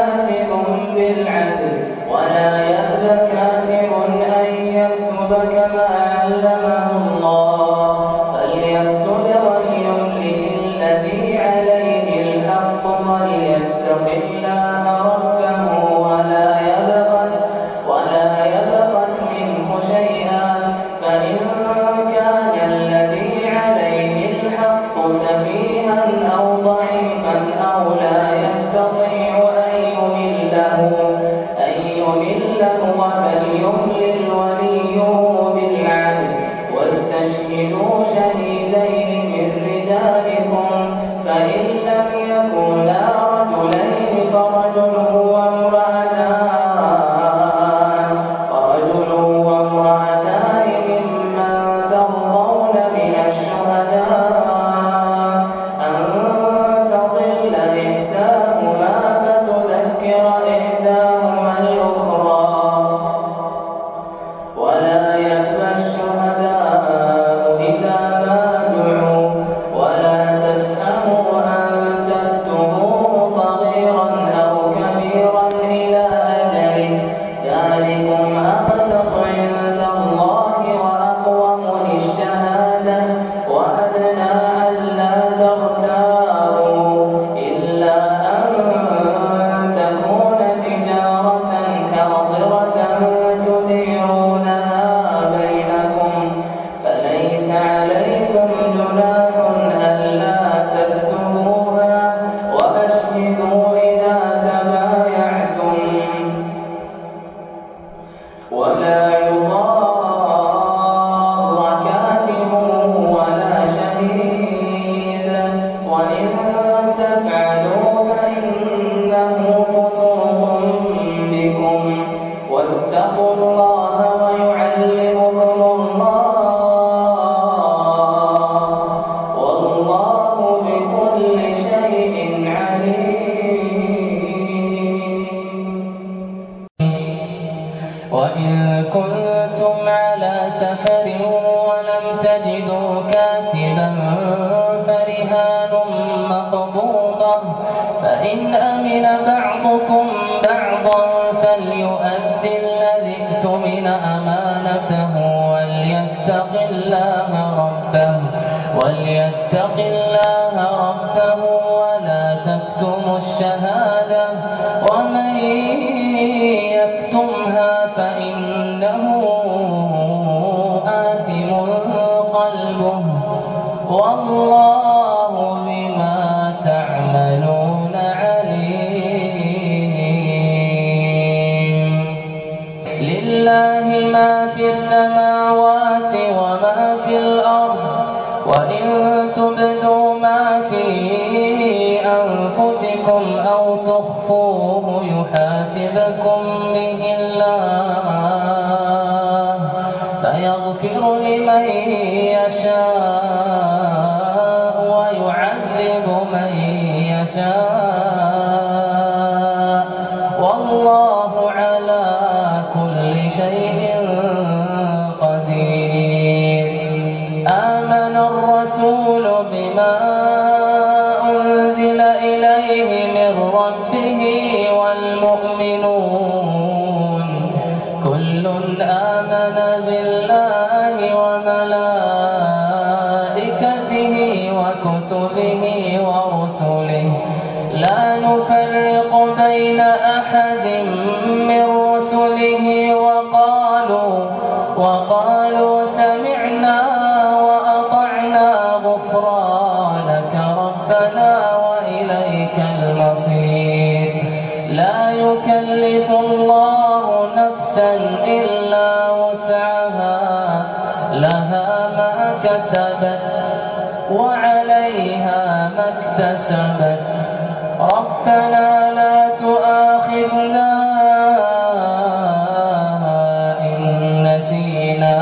كاتب بالعدل ولا يأب كاتب أن يكتب كما علمه الله فليكتب وليملل الذي عليه الحق وليتق الله ربه ولا يبخس ولا يبخس منه شيئا فإن كان الذي عليه الحق سفيها أو ضعيفا أو لا يستطيع أن يمله أن يمله فليملل وليه بالعدل واستشهدوا شهيدين من رجالكم فإن لم يكونا رجلين فرجل وامرأتان فرجل وامرأتان ممن ترضون من الشهداء أن تضل إحداهما فتذكر إحداهما الأخرى ولا يأبى الشهداء إذا ما دعوا ولا تسأموا أن تكتبوه صغيرا أو كبيرا إلى أجله ذلكم أقسط عند الله وأقوم للشهادة وأدنى ألا ترتابوا إلا أن تكون تجارة حاضرة تديرونها بينكم فليس عليكم جناح ألا تكتبوها وأشهدوا إذا تبايعتم ولا يضار كاتب ولا شهيد وإن تفعلوا فإنه فسوق بكم واتقوا الله ويعلمكم الله والله بكل شيء عليم. وإن كنتم على سفر ولم تجدوا كاتبا فرهان مقبوضة فإن أمن بعضكم بعضا فليؤدي الذي اؤتمن أمانته وليتق الله ربه وليتق الله ربه ولا تكتموا الشهادة ومن يكتمها فإنه آثم قلبه والله بما تعملون عليم. لله ما في السماوات وما في الأرض وإن تبدوا ما في أنفسكم أو تخفوه يحاسبكم به الله فيغفر لمن يشاء ويعذب من يشاء والله على كل شيء قدير. آمن الرسول بما أنزل إليه من ربه والمؤمنون كل آمن بالله وملائكته وكتبه ورسله لا نفرق بين أحد من رسله وقالوا وقالوا سمعنا وأطعنا غفرانك ربنا وإليك المصير. لا يكلف الله نفسا إلا وسعها لها ما كسبت وعليها ما اكتسبت ربنا لا تؤاخذنا إن نسينا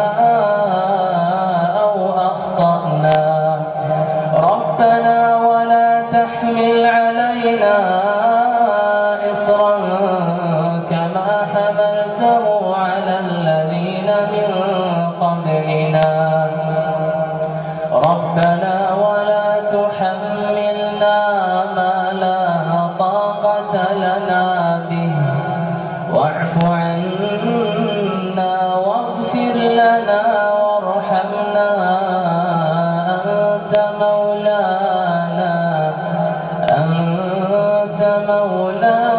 أو أخطأنا ربنا ولا تحمل علينا إصرا كما حملته على الذين من قبلنا ربنا ولا تحملنا ما لا طاقة لنا قَالُوا لَا